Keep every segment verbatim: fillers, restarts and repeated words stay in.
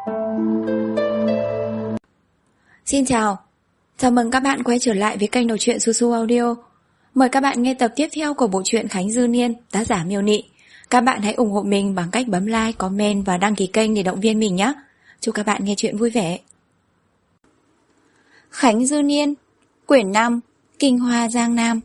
Xin chào, chào mừng các bạn quay trở lại với kênh đọc truyện Su Su Audio. Mời các bạn nghe tập tiếp theo của bộ truyện Khánh Dư Niên, tác giả Miêu Nị. Các bạn hãy ủng hộ mình bằng cách bấm like, comment và đăng ký kênh để động viên mình nhé. Chúc các bạn nghe truyện vui vẻ. Khánh Dư Niên, quyển năm, Kinh Hoa Giang Nam.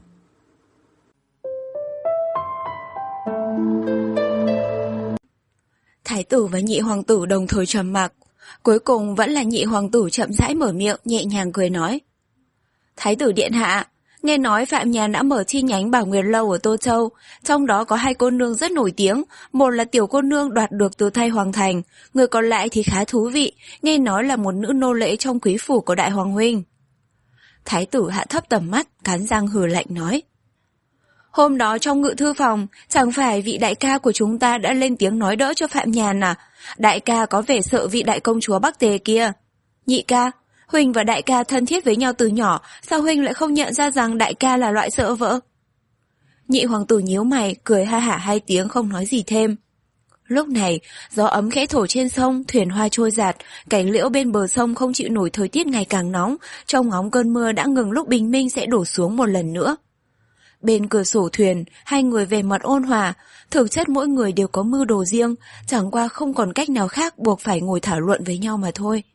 Thái tử và nhị hoàng tử đồng thời trầm mặc. Cuối cùng vẫn là nhị hoàng tử chậm rãi mở miệng, nhẹ nhàng cười nói. Thái tử điện hạ, nghe nói Phạm Nhàn đã mở chi nhánh Bảo Nguyệt Lâu ở Tô Châu, trong đó có hai cô nương rất nổi tiếng, một là tiểu cô nương đoạt được từ tay hoàng thành, người còn lại thì khá thú vị, nghe nói là một nữ nô lệ trong quý phủ của đại hoàng huynh. Thái tử hạ thấp tầm mắt, cắn răng hừ lạnh nói. Hôm đó trong ngự thư phòng, chẳng phải vị đại ca của chúng ta đã lên tiếng nói đỡ cho Phạm Nhàn à? Đại ca có vẻ sợ vị đại công chúa Bắc Tề kia. Nhị ca, huynh và đại ca thân thiết với nhau từ nhỏ, sao huynh lại không nhận ra rằng đại ca là loại sợ vợ? Nhị hoàng tử nhíu mày, cười ha hả hai tiếng không nói gì thêm. Lúc này, gió ấm khẽ thổi trên sông, thuyền hoa trôi dạt, cảnh liễu bên bờ sông không chịu nổi thời tiết ngày càng nóng, trong ngóng cơn mưa đã ngừng lúc bình minh sẽ đổ xuống một lần nữa. Bên cửa sổ thuyền, hai người về mặt ôn hòa, thực chất mỗi người đều có mưu đồ riêng, chẳng qua không còn cách nào khác buộc phải ngồi thảo luận với nhau mà thôi.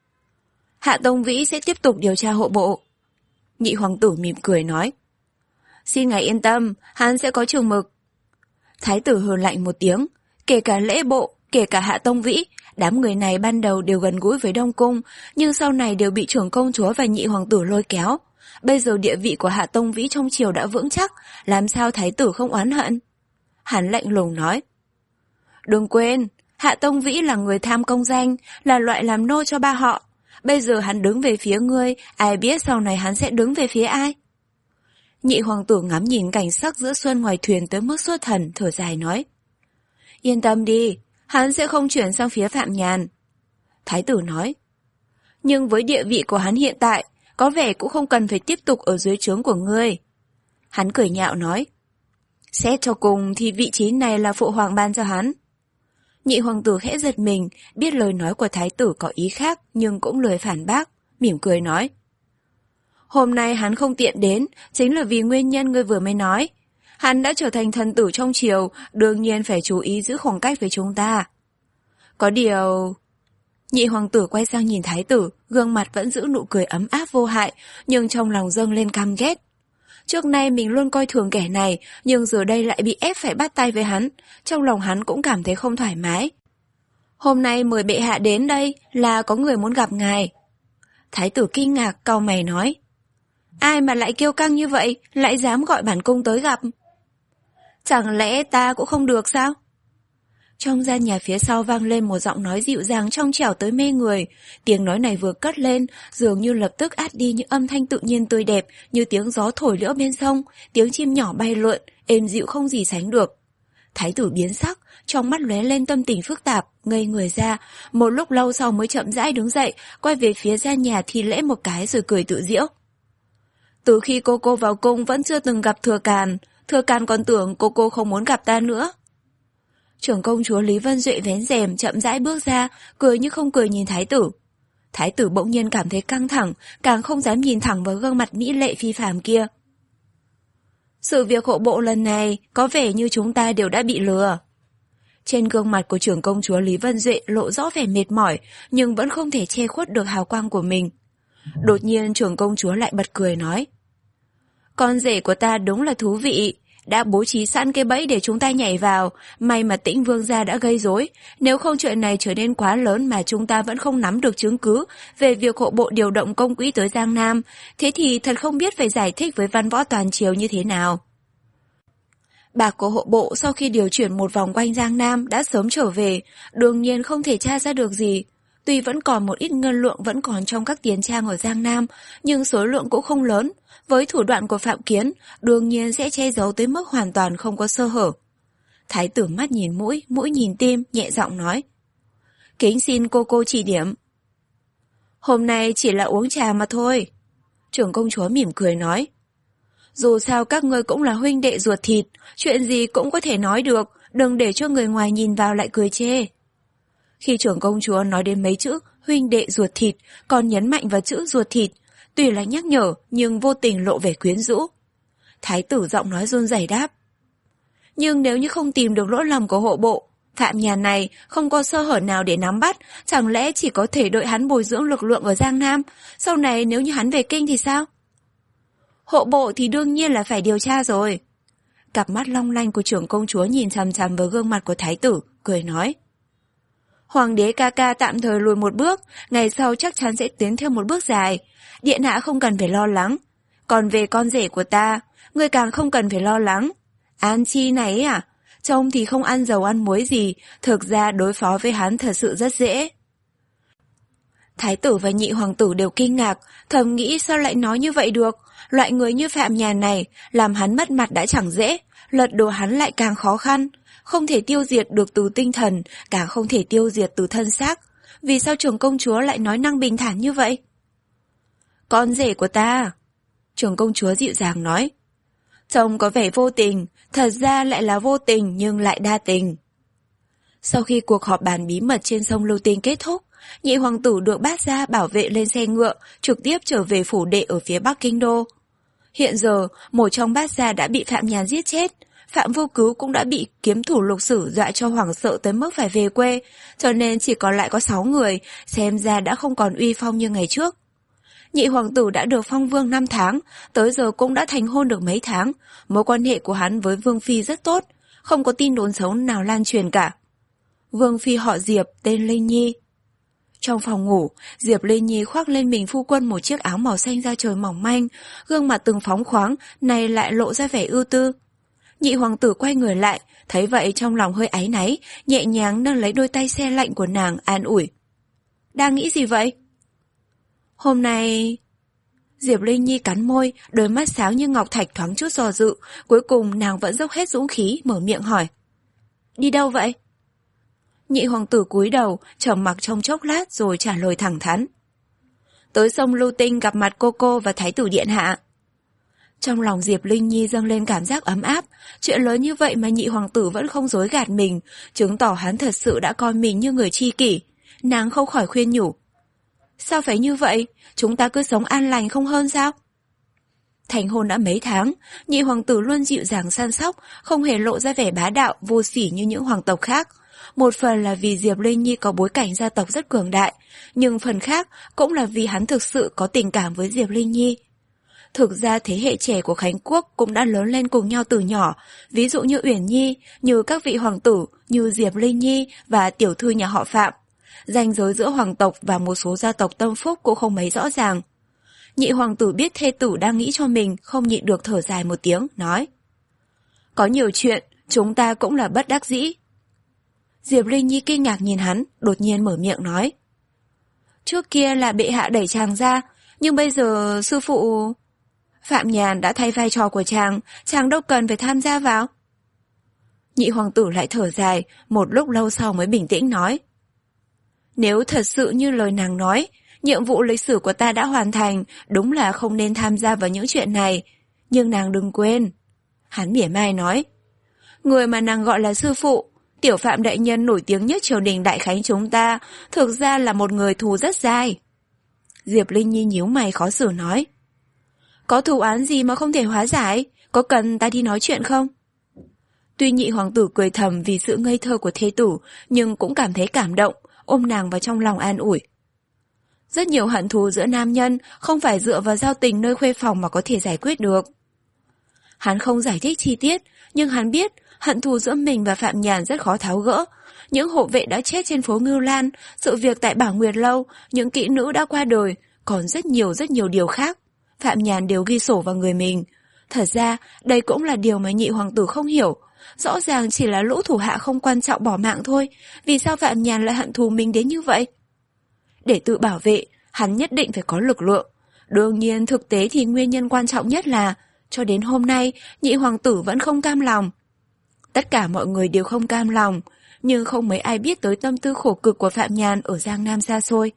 Hạ Tông Vĩ sẽ tiếp tục điều tra hộ bộ. Nhị hoàng tử mỉm cười nói. Xin ngài yên tâm, hắn sẽ có chừng mực. Thái tử hừ lạnh một tiếng, kể cả lễ bộ, kể cả Hạ Tông Vĩ, đám người này ban đầu đều gần gũi với Đông Cung, nhưng sau này đều bị trưởng công chúa và nhị hoàng tử lôi kéo. Bây giờ địa vị của Hạ Tông Vĩ trong triều đã vững chắc, làm sao thái tử không oán hận? Hắn lạnh lùng nói. Đừng quên, Hạ Tông Vĩ là người tham công danh, là loại làm nô cho ba họ. Bây giờ hắn đứng về phía ngươi, ai biết sau này hắn sẽ đứng về phía ai? Nhị hoàng tử ngắm nhìn cảnh sắc giữa xuân ngoài thuyền tới mức xuất thần, thở dài nói. Yên tâm đi, hắn sẽ không chuyển sang phía Phạm Nhàn. Thái tử nói. Nhưng với địa vị của hắn hiện tại, có vẻ cũng không cần phải tiếp tục ở dưới trướng của ngươi. Hắn cười nhạo nói. Xét cho cùng thì vị trí này là phụ hoàng ban cho hắn. Nhị hoàng tử khẽ giật mình, biết lời nói của thái tử có ý khác nhưng cũng lười phản bác, mỉm cười nói. Hôm nay hắn không tiện đến, chính là vì nguyên nhân ngươi vừa mới nói. Hắn đã trở thành thần tử trong triều, đương nhiên phải chú ý giữ khoảng cách với chúng ta. Có điều... Nhị hoàng tử quay sang nhìn thái tử, gương mặt vẫn giữ nụ cười ấm áp vô hại, nhưng trong lòng dâng lên căm ghét. Trước nay mình luôn coi thường kẻ này, nhưng giờ đây lại bị ép phải bắt tay với hắn, trong lòng hắn cũng cảm thấy không thoải mái. Hôm nay mời bệ hạ đến đây là có người muốn gặp ngài. Thái tử kinh ngạc, cau mày nói. Ai mà lại kiêu căng như vậy, lại dám gọi bản cung tới gặp? Chẳng lẽ ta cũng không được sao? Trong gian nhà phía sau vang lên một giọng nói dịu dàng trong trẻo tới mê người. Tiếng nói này vừa cất lên, dường như lập tức át đi những âm thanh tự nhiên tươi đẹp như tiếng gió thổi liễu bên sông, tiếng chim nhỏ bay lượn, êm dịu không gì sánh được. Thái tử biến sắc, trong mắt lóe lên tâm tình phức tạp, ngây người ra, một lúc lâu sau mới chậm rãi đứng dậy, quay về phía gian nhà thi lễ một cái rồi cười tự giễu. Từ khi cô cô vào cung vẫn chưa từng gặp Thừa Càn, Thừa Càn còn tưởng cô cô không muốn gặp ta nữa. Trưởng công chúa Lý Vân Duệ vén rèm chậm rãi bước ra, cười như không cười nhìn thái tử. Thái tử bỗng nhiên cảm thấy căng thẳng, càng không dám nhìn thẳng vào gương mặt mỹ lệ phi phàm kia. Sự việc hộ bộ lần này có vẻ như chúng ta đều đã bị lừa. Trên gương mặt của trưởng công chúa Lý Vân Duệ lộ rõ vẻ mệt mỏi, nhưng vẫn không thể che khuất được hào quang của mình. Đột nhiên trưởng công chúa lại bật cười nói. Con rể của ta đúng là thú vị, đã bố trí sẵn cái bẫy để chúng ta nhảy vào, may mà Tĩnh Vương gia đã gây rối, nếu không chuyện này trở nên quá lớn mà chúng ta vẫn không nắm được chứng cứ về việc hộ bộ điều động công quỹ tới Giang Nam, thế thì thật không biết phải giải thích với văn võ toàn triều như thế nào. Bạc của hộ bộ sau khi điều chuyển một vòng quanh Giang Nam đã sớm trở về, đương nhiên không thể tra ra được gì. Tuy vẫn còn một ít ngân lượng vẫn còn trong các tiền trang ở Giang Nam, nhưng số lượng cũng không lớn. Với thủ đoạn của Phạm Kiến, đương nhiên sẽ che giấu tới mức hoàn toàn không có sơ hở. Thái tử mắt nhìn mũi, mũi nhìn tim, nhẹ giọng nói. Kính xin cô cô chỉ điểm. Hôm nay chỉ là uống trà mà thôi. Trưởng công chúa mỉm cười nói. Dù sao các ngươi cũng là huynh đệ ruột thịt, chuyện gì cũng có thể nói được, đừng để cho người ngoài nhìn vào lại cười chê. Khi trưởng công chúa nói đến mấy chữ huynh đệ ruột thịt, còn nhấn mạnh vào chữ ruột thịt, tuy là nhắc nhở nhưng vô tình lộ vẻ quyến rũ. Thái tử giọng nói run rẩy đáp. Nhưng nếu như không tìm được lỗi lầm của hộ bộ, Phạm Nhàn này không có sơ hở nào để nắm bắt, chẳng lẽ chỉ có thể đợi hắn bồi dưỡng lực lượng ở Giang Nam, sau này nếu như hắn về kinh thì sao? Hộ bộ thì đương nhiên là phải điều tra rồi. Cặp mắt long lanh của trưởng công chúa nhìn chằm chằm vào gương mặt của thái tử, cười nói. Hoàng đế ca ca tạm thời lùi một bước, ngày sau chắc chắn sẽ tiến thêm một bước dài. Điện hạ không cần phải lo lắng. Còn về con rể của ta, ngươi càng không cần phải lo lắng. An Chi này à, trông thì không ăn dầu ăn muối gì, thực ra đối phó với hắn thật sự rất dễ. Thái tử và nhị hoàng tử đều kinh ngạc, thầm nghĩ sao lại nói như vậy được. Loại người như Phạm Nhàn này, làm hắn mất mặt đã chẳng dễ, lật đổ hắn lại càng khó khăn. Không thể tiêu diệt được từ tinh thần, càng không thể tiêu diệt từ thân xác. Vì sao trưởng công chúa lại nói năng bình thản như vậy? Con rể của ta, trưởng công chúa dịu dàng nói. Trông có vẻ vô tình, thật ra lại là vô tình nhưng lại đa tình. Sau khi cuộc họp bàn bí mật trên sông Lưu Tinh kết thúc, nhị hoàng tử được bát gia bảo vệ lên xe ngựa, trực tiếp trở về phủ đệ ở phía bắc kinh đô. Hiện giờ, một trong bát gia đã bị Phạm Nhàn giết chết, Phạm Vô Cứu cũng đã bị kiếm thủ Lục Sử dọa cho hoảng sợ tới mức phải về quê, cho nên chỉ còn lại có sáu người, xem ra đã không còn uy phong như ngày trước. Nhị hoàng tử đã được phong vương năm tháng, tới giờ cũng đã thành hôn được mấy tháng, mối quan hệ của hắn với Vương Phi rất tốt, không có tin đồn xấu nào lan truyền cả. Vương Phi họ Diệp, tên Linh Nhi. Trong phòng ngủ, Diệp Linh Nhi khoác lên mình phu quân một chiếc áo màu xanh da trời mỏng manh, gương mặt từng phóng khoáng, này lại lộ ra vẻ ưu tư. Nhị hoàng tử quay người lại, thấy vậy trong lòng hơi áy náy, nhẹ nhàng nâng lấy đôi tay se lạnh của nàng an ủi. Đang nghĩ gì vậy? Hôm nay... Diệp Linh Nhi cắn môi, đôi mắt sáng như ngọc thạch thoáng chút dò dự, cuối cùng nàng vẫn dốc hết dũng khí, mở miệng hỏi. Đi đâu vậy? Nhị hoàng tử cúi đầu, trầm mặc trong chốc lát rồi trả lời thẳng thắn. Tới sông Lưu Tinh gặp mặt cô cô và thái tử điện hạ. Trong lòng Diệp Linh Nhi dâng lên cảm giác ấm áp, chuyện lớn như vậy mà nhị hoàng tử vẫn không dối gạt mình, chứng tỏ hắn thật sự đã coi mình như người tri kỷ. Nàng không khỏi khuyên nhủ. Sao phải như vậy? Chúng ta cứ sống an lành không hơn sao? Thành hôn đã mấy tháng, nhị hoàng tử luôn dịu dàng săn sóc, không hề lộ ra vẻ bá đạo, vô sỉ như những hoàng tộc khác. Một phần là vì Diệp Linh Nhi có bối cảnh gia tộc rất cường đại, nhưng phần khác cũng là vì hắn thực sự có tình cảm với Diệp Linh Nhi. Thực ra thế hệ trẻ của Khánh Quốc cũng đã lớn lên cùng nhau từ nhỏ, ví dụ như Uyển Nhi, như các vị hoàng tử, như Diệp Linh Nhi và tiểu thư nhà họ Phạm. Ranh giới giữa hoàng tộc và một số gia tộc tâm phúc cũng không mấy rõ ràng. Nhị hoàng tử biết thê tử đang nghĩ cho mình, không nhịn được thở dài một tiếng, nói. Có nhiều chuyện, chúng ta cũng là bất đắc dĩ. Diệp Linh Nhi kinh ngạc nhìn hắn, đột nhiên mở miệng nói. Trước kia là bệ hạ đẩy chàng ra, nhưng bây giờ sư phụ... Phạm Nhàn đã thay vai trò của chàng, chàng đâu cần phải tham gia vào. Nhị hoàng tử lại thở dài, một lúc lâu sau mới bình tĩnh nói. Nếu thật sự như lời nàng nói, nhiệm vụ lịch sử của ta đã hoàn thành, đúng là không nên tham gia vào những chuyện này. Nhưng nàng đừng quên. Hắn mỉa mai nói. Người mà nàng gọi là sư phụ, tiểu Phạm đại nhân nổi tiếng nhất triều đình Đại Khánh chúng ta, thực ra là một người thù rất dai. Diệp Linh Nhi nhíu mày khó xử nói. Có thù án gì mà không thể hóa giải, có cần ta đi nói chuyện không? Tuy nhị hoàng tử cười thầm vì sự ngây thơ của thê tử, nhưng cũng cảm thấy cảm động, ôm nàng vào trong lòng an ủi. Rất nhiều hận thù giữa nam nhân không phải dựa vào giao tình nơi khuê phòng mà có thể giải quyết được. Hắn không giải thích chi tiết, nhưng hắn biết hận thù giữa mình và Phạm Nhàn rất khó tháo gỡ. Những hộ vệ đã chết trên phố Ngưu Lan, sự việc tại Bảo Nguyệt Lâu, những kỹ nữ đã qua đời, còn rất nhiều rất nhiều điều khác. Phạm Nhàn đều ghi sổ vào người mình. Thật ra, đây cũng là điều mà nhị hoàng tử không hiểu. Rõ ràng chỉ là lũ thủ hạ không quan trọng bỏ mạng thôi, vì sao Phạm Nhàn lại hận thù mình đến như vậy? Để tự bảo vệ, hắn nhất định phải có lực lượng. Đương nhiên thực tế thì nguyên nhân quan trọng nhất là, cho đến hôm nay, nhị hoàng tử vẫn không cam lòng. Tất cả mọi người đều không cam lòng, nhưng không mấy ai biết tới tâm tư khổ cực của Phạm Nhàn ở Giang Nam xa xôi.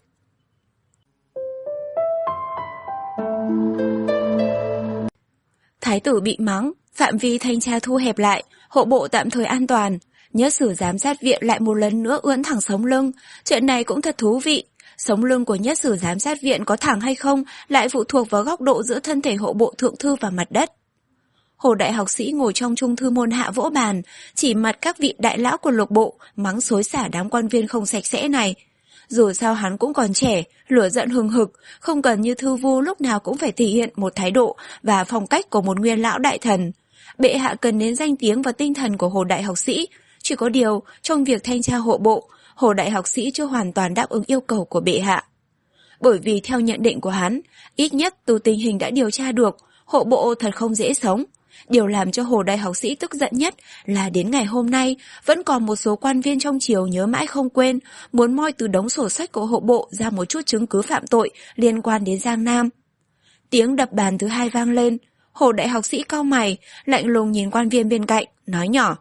Thái tử bị mắng, phạm vi thanh tra thu hẹp lại, hộ bộ tạm thời an toàn. Nhất sử giám sát viện lại một lần nữa ưỡn thẳng sống lưng. Chuyện này cũng thật thú vị. Sống lưng của nhất sử giám sát viện có thẳng hay không lại phụ thuộc vào góc độ giữa thân thể hộ bộ thượng thư và mặt đất. Hồ đại học sĩ ngồi trong trung thư môn hạ vỗ bàn, chỉ mặt các vị đại lão của lục bộ, mắng xối xả đám quan viên không sạch sẽ này. Dù sao hắn cũng còn trẻ, lửa giận hừng hực, không cần như thư vu lúc nào cũng phải thể hiện một thái độ và phong cách của một nguyên lão đại thần. Bệ hạ cần đến danh tiếng và tinh thần của hồ đại học sĩ. Chỉ có điều, trong việc thanh tra hộ bộ, hồ đại học sĩ chưa hoàn toàn đáp ứng yêu cầu của bệ hạ. Bởi vì theo nhận định của hắn, ít nhất từ tình hình đã điều tra được, hộ bộ thật không dễ sống. Điều làm cho hồ đại học sĩ tức giận nhất là đến ngày hôm nay vẫn còn một số quan viên trong triều nhớ mãi không quên, muốn moi từ đống sổ sách của hộ bộ ra một chút chứng cứ phạm tội liên quan đến Giang Nam. Tiếng đập bàn thứ hai vang lên, hồ đại học sĩ cau mày, lạnh lùng nhìn quan viên bên cạnh, nói nhỏ.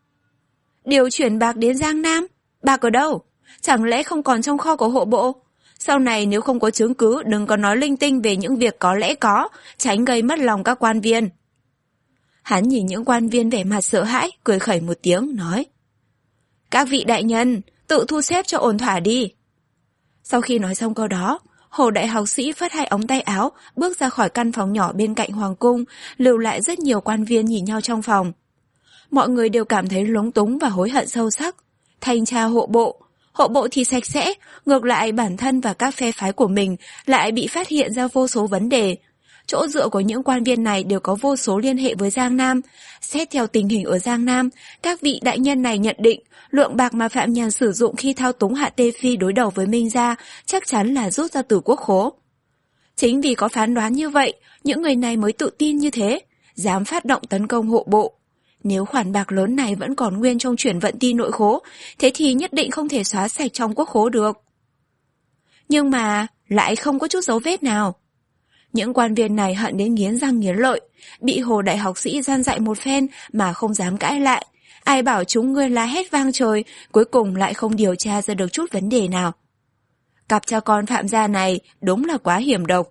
Điều chuyển bạc đến Giang Nam? Bạc ở đâu? Chẳng lẽ không còn trong kho của hộ bộ? Sau này nếu không có chứng cứ đừng có nói linh tinh về những việc có lẽ có, tránh gây mất lòng các quan viên. Hắn nhìn những quan viên vẻ mặt sợ hãi, cười khẩy một tiếng, nói. Các vị đại nhân, tự thu xếp cho ổn thỏa đi. Sau khi nói xong câu đó, hồ đại học sĩ phất hai ống tay áo, bước ra khỏi căn phòng nhỏ bên cạnh hoàng cung, lưu lại rất nhiều quan viên nhìn nhau trong phòng. Mọi người đều cảm thấy lúng túng và hối hận sâu sắc. Thanh tra hộ bộ, hộ bộ thì sạch sẽ, ngược lại bản thân và các phe phái của mình lại bị phát hiện ra vô số vấn đề. Chỗ dựa của những quan viên này đều có vô số liên hệ với Giang Nam. Xét theo tình hình ở Giang Nam, các vị đại nhân này nhận định lượng bạc mà Phạm Nhàn sử dụng khi thao túng Hạ Tê Phi đối đầu với Minh Gia chắc chắn là rút ra từ quốc khố. Chính vì có phán đoán như vậy, những người này mới tự tin như thế, dám phát động tấn công hộ bộ. Nếu khoản bạc lớn này vẫn còn nguyên trong chuyển vận ti nội khố, thế thì nhất định không thể xóa sạch trong quốc khố được. Nhưng mà lại không có chút dấu vết nào. Những quan viên này hận đến nghiến răng nghiến lợi, bị hồ đại học sĩ gian dạy một phen mà không dám cãi lại. Ai bảo chúng ngươi la hét vang trời, cuối cùng lại không điều tra ra được chút vấn đề nào. Cặp cha con Phạm gia này đúng là quá hiểm độc.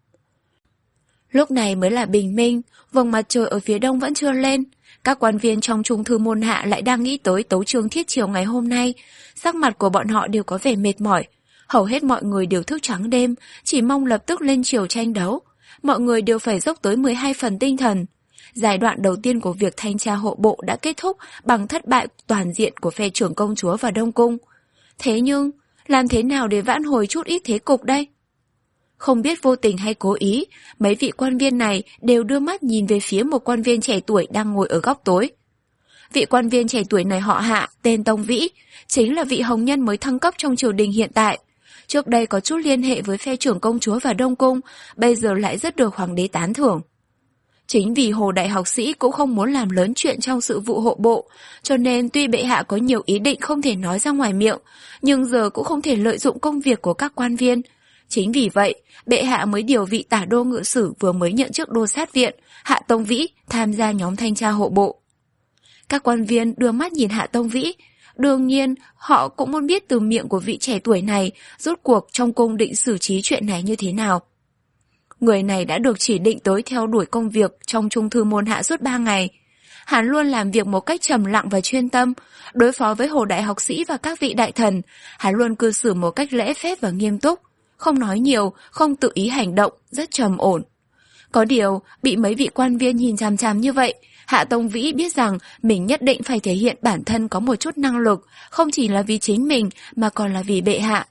Lúc này mới là bình minh, vầng mặt trời ở phía đông vẫn chưa lên. Các quan viên trong trung thư môn hạ lại đang nghĩ tới tấu chương thiết chiều ngày hôm nay. Sắc mặt của bọn họ đều có vẻ mệt mỏi. Hầu hết mọi người đều thức trắng đêm, chỉ mong lập tức lên triều tranh đấu. Mọi người đều phải dốc tới mười hai phần tinh thần. Giai đoạn đầu tiên của việc thanh tra hộ bộ đã kết thúc bằng thất bại toàn diện của phe trưởng công chúa và Đông Cung. Thế nhưng, làm thế nào để vãn hồi chút ít thế cục đây? Không biết vô tình hay cố ý, mấy vị quan viên này đều đưa mắt nhìn về phía một quan viên trẻ tuổi đang ngồi ở góc tối. Vị quan viên trẻ tuổi này họ Hạ, tên Tông Vĩ, chính là vị hồng nhân mới thăng cấp trong triều đình hiện tại. Trước đây có chút liên hệ với phe trưởng công chúa và Đông Cung, bây giờ lại rất được hoàng đế tán thưởng. Chính vì hồ đại học sĩ cũng không muốn làm lớn chuyện trong sự vụ hộ bộ, cho nên tuy bệ hạ có nhiều ý định không thể nói ra ngoài miệng, nhưng giờ cũng không thể lợi dụng công việc của các quan viên. Chính vì vậy, bệ hạ mới điều vị tả đô ngự sử vừa mới nhận chức đô sát viện, Hạ Tông Vĩ, tham gia nhóm thanh tra hộ bộ. Các quan viên đưa mắt nhìn Hạ Tông Vĩ. Đương nhiên, họ cũng muốn biết từ miệng của vị trẻ tuổi này rốt cuộc trong cung định xử trí chuyện này như thế nào. Người này đã được chỉ định tới theo đuổi công việc trong trung thư môn hạ suốt ba ngày. Hắn luôn làm việc một cách trầm lặng và chuyên tâm, đối phó với hồ đại học sĩ và các vị đại thần. Hắn luôn cư xử một cách lễ phép và nghiêm túc, không nói nhiều, không tự ý hành động, rất trầm ổn. Có điều, bị mấy vị quan viên nhìn chằm chằm như vậy, Hạ Tông Vĩ biết rằng mình nhất định phải thể hiện bản thân có một chút năng lực, không chỉ là vì chính mình mà còn là vì bệ hạ.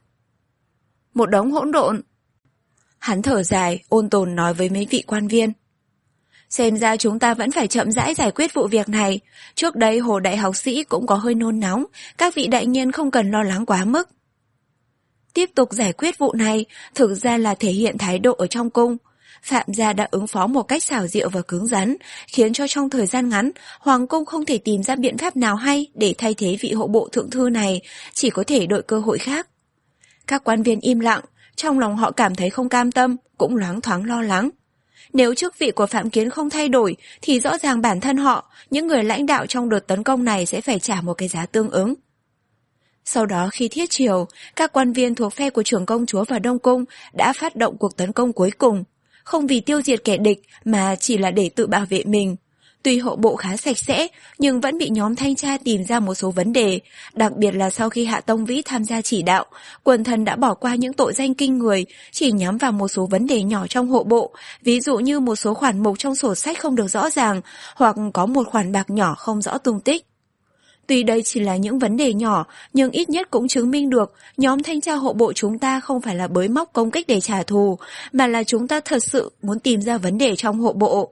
Một đống hỗn độn. Hắn thở dài, ôn tồn nói với mấy vị quan viên. Xem ra chúng ta vẫn phải chậm rãi giải quyết vụ việc này. Trước đây hồ đại học sĩ cũng có hơi nôn nóng, các vị đại nhân không cần lo lắng quá mức. Tiếp tục giải quyết vụ này thực ra là thể hiện thái độ ở trong cung. Phạm gia đã ứng phó một cách xảo diệu và cứng rắn, khiến cho trong thời gian ngắn, Hoàng cung không thể tìm ra biện pháp nào hay để thay thế vị hộ bộ thượng thư này, chỉ có thể đợi cơ hội khác. Các quan viên im lặng, trong lòng họ cảm thấy không cam tâm, cũng loáng thoáng lo lắng. Nếu chức vị của Phạm Kiến không thay đổi, thì rõ ràng bản thân họ, những người lãnh đạo trong đợt tấn công này sẽ phải trả một cái giá tương ứng. Sau đó khi thiết triều, các quan viên thuộc phe của trưởng công chúa và Đông Cung đã phát động cuộc tấn công cuối cùng, không vì tiêu diệt kẻ địch mà chỉ là để tự bảo vệ mình. Tuy hộ bộ khá sạch sẽ, nhưng vẫn bị nhóm thanh tra tìm ra một số vấn đề, đặc biệt là sau khi Hạ Tông Vĩ tham gia chỉ đạo, quần thần đã bỏ qua những tội danh kinh người, chỉ nhắm vào một số vấn đề nhỏ trong hộ bộ, ví dụ như một số khoản mục trong sổ sách không được rõ ràng, hoặc có một khoản bạc nhỏ không rõ tung tích. Tuy đây chỉ là những vấn đề nhỏ, nhưng ít nhất cũng chứng minh được nhóm thanh tra hộ bộ chúng ta không phải là bới móc công kích để trả thù, mà là chúng ta thật sự muốn tìm ra vấn đề trong hộ bộ.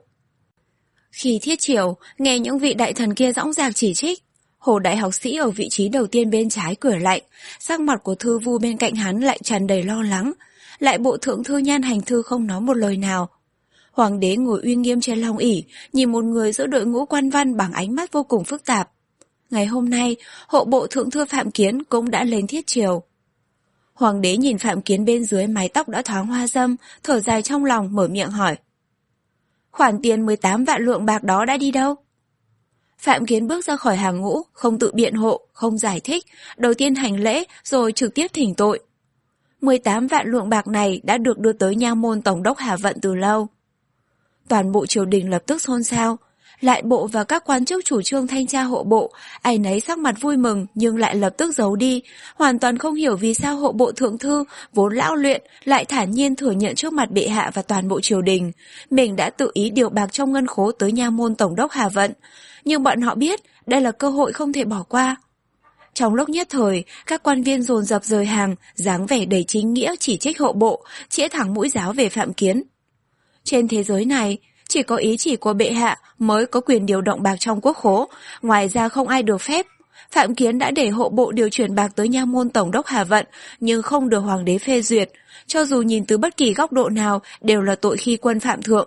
Khi thiết chiều, nghe những vị đại thần kia dõng dạc chỉ trích, Hồ đại học sĩ ở vị trí đầu tiên bên trái cười lạnh, sắc mặt của thư vu bên cạnh hắn lại tràn đầy lo lắng, lại bộ thượng thư Nhan Hành Thư không nói một lời nào. Hoàng đế ngồi uy nghiêm trên long ỷ, nhìn một người giữa đội ngũ quan văn bằng ánh mắt vô cùng phức tạp. Ngày hôm nay, hộ bộ thượng thư Phạm Kiến cũng đã lên thiết triều. Hoàng đế nhìn Phạm Kiến bên dưới mái tóc đã thoáng hoa râm, thở dài trong lòng mở miệng hỏi. Khoản tiền mười tám vạn lượng bạc đó đã đi đâu? Phạm Kiến bước ra khỏi hàng ngũ, không tự biện hộ, không giải thích, đầu tiên hành lễ rồi trực tiếp thỉnh tội. mười tám vạn lượng bạc này đã được đưa tới nha môn tổng đốc Hà Vận từ lâu. Toàn bộ triều đình lập tức xôn xao. Lại bộ và các quan chức chủ trương thanh tra hộ bộ, ai nấy sắc mặt vui mừng nhưng lại lập tức giấu đi, hoàn toàn không hiểu vì sao hộ bộ thượng thư vốn lão luyện lại thản nhiên thừa nhận trước mặt bệ hạ và toàn bộ triều đình, mình đã tự ý điều bạc trong ngân khố tới nha môn tổng đốc Hà Vận, nhưng bọn họ biết đây là cơ hội không thể bỏ qua. Trong lúc nhất thời, các quan viên dồn dập rời hàng, dáng vẻ đầy chính nghĩa chỉ trích hộ bộ, chĩa thẳng mũi giáo về Phạm Kiến. Trên thế giới này, chỉ có ý chỉ của bệ hạ mới có quyền điều động bạc trong quốc khố, ngoài ra không ai được phép. Phạm Kiến đã để hộ bộ điều chuyển bạc tới nha môn tổng đốc Hà Vận, nhưng không được hoàng đế phê duyệt, cho dù nhìn từ bất kỳ góc độ nào đều là tội khi quân phạm thượng.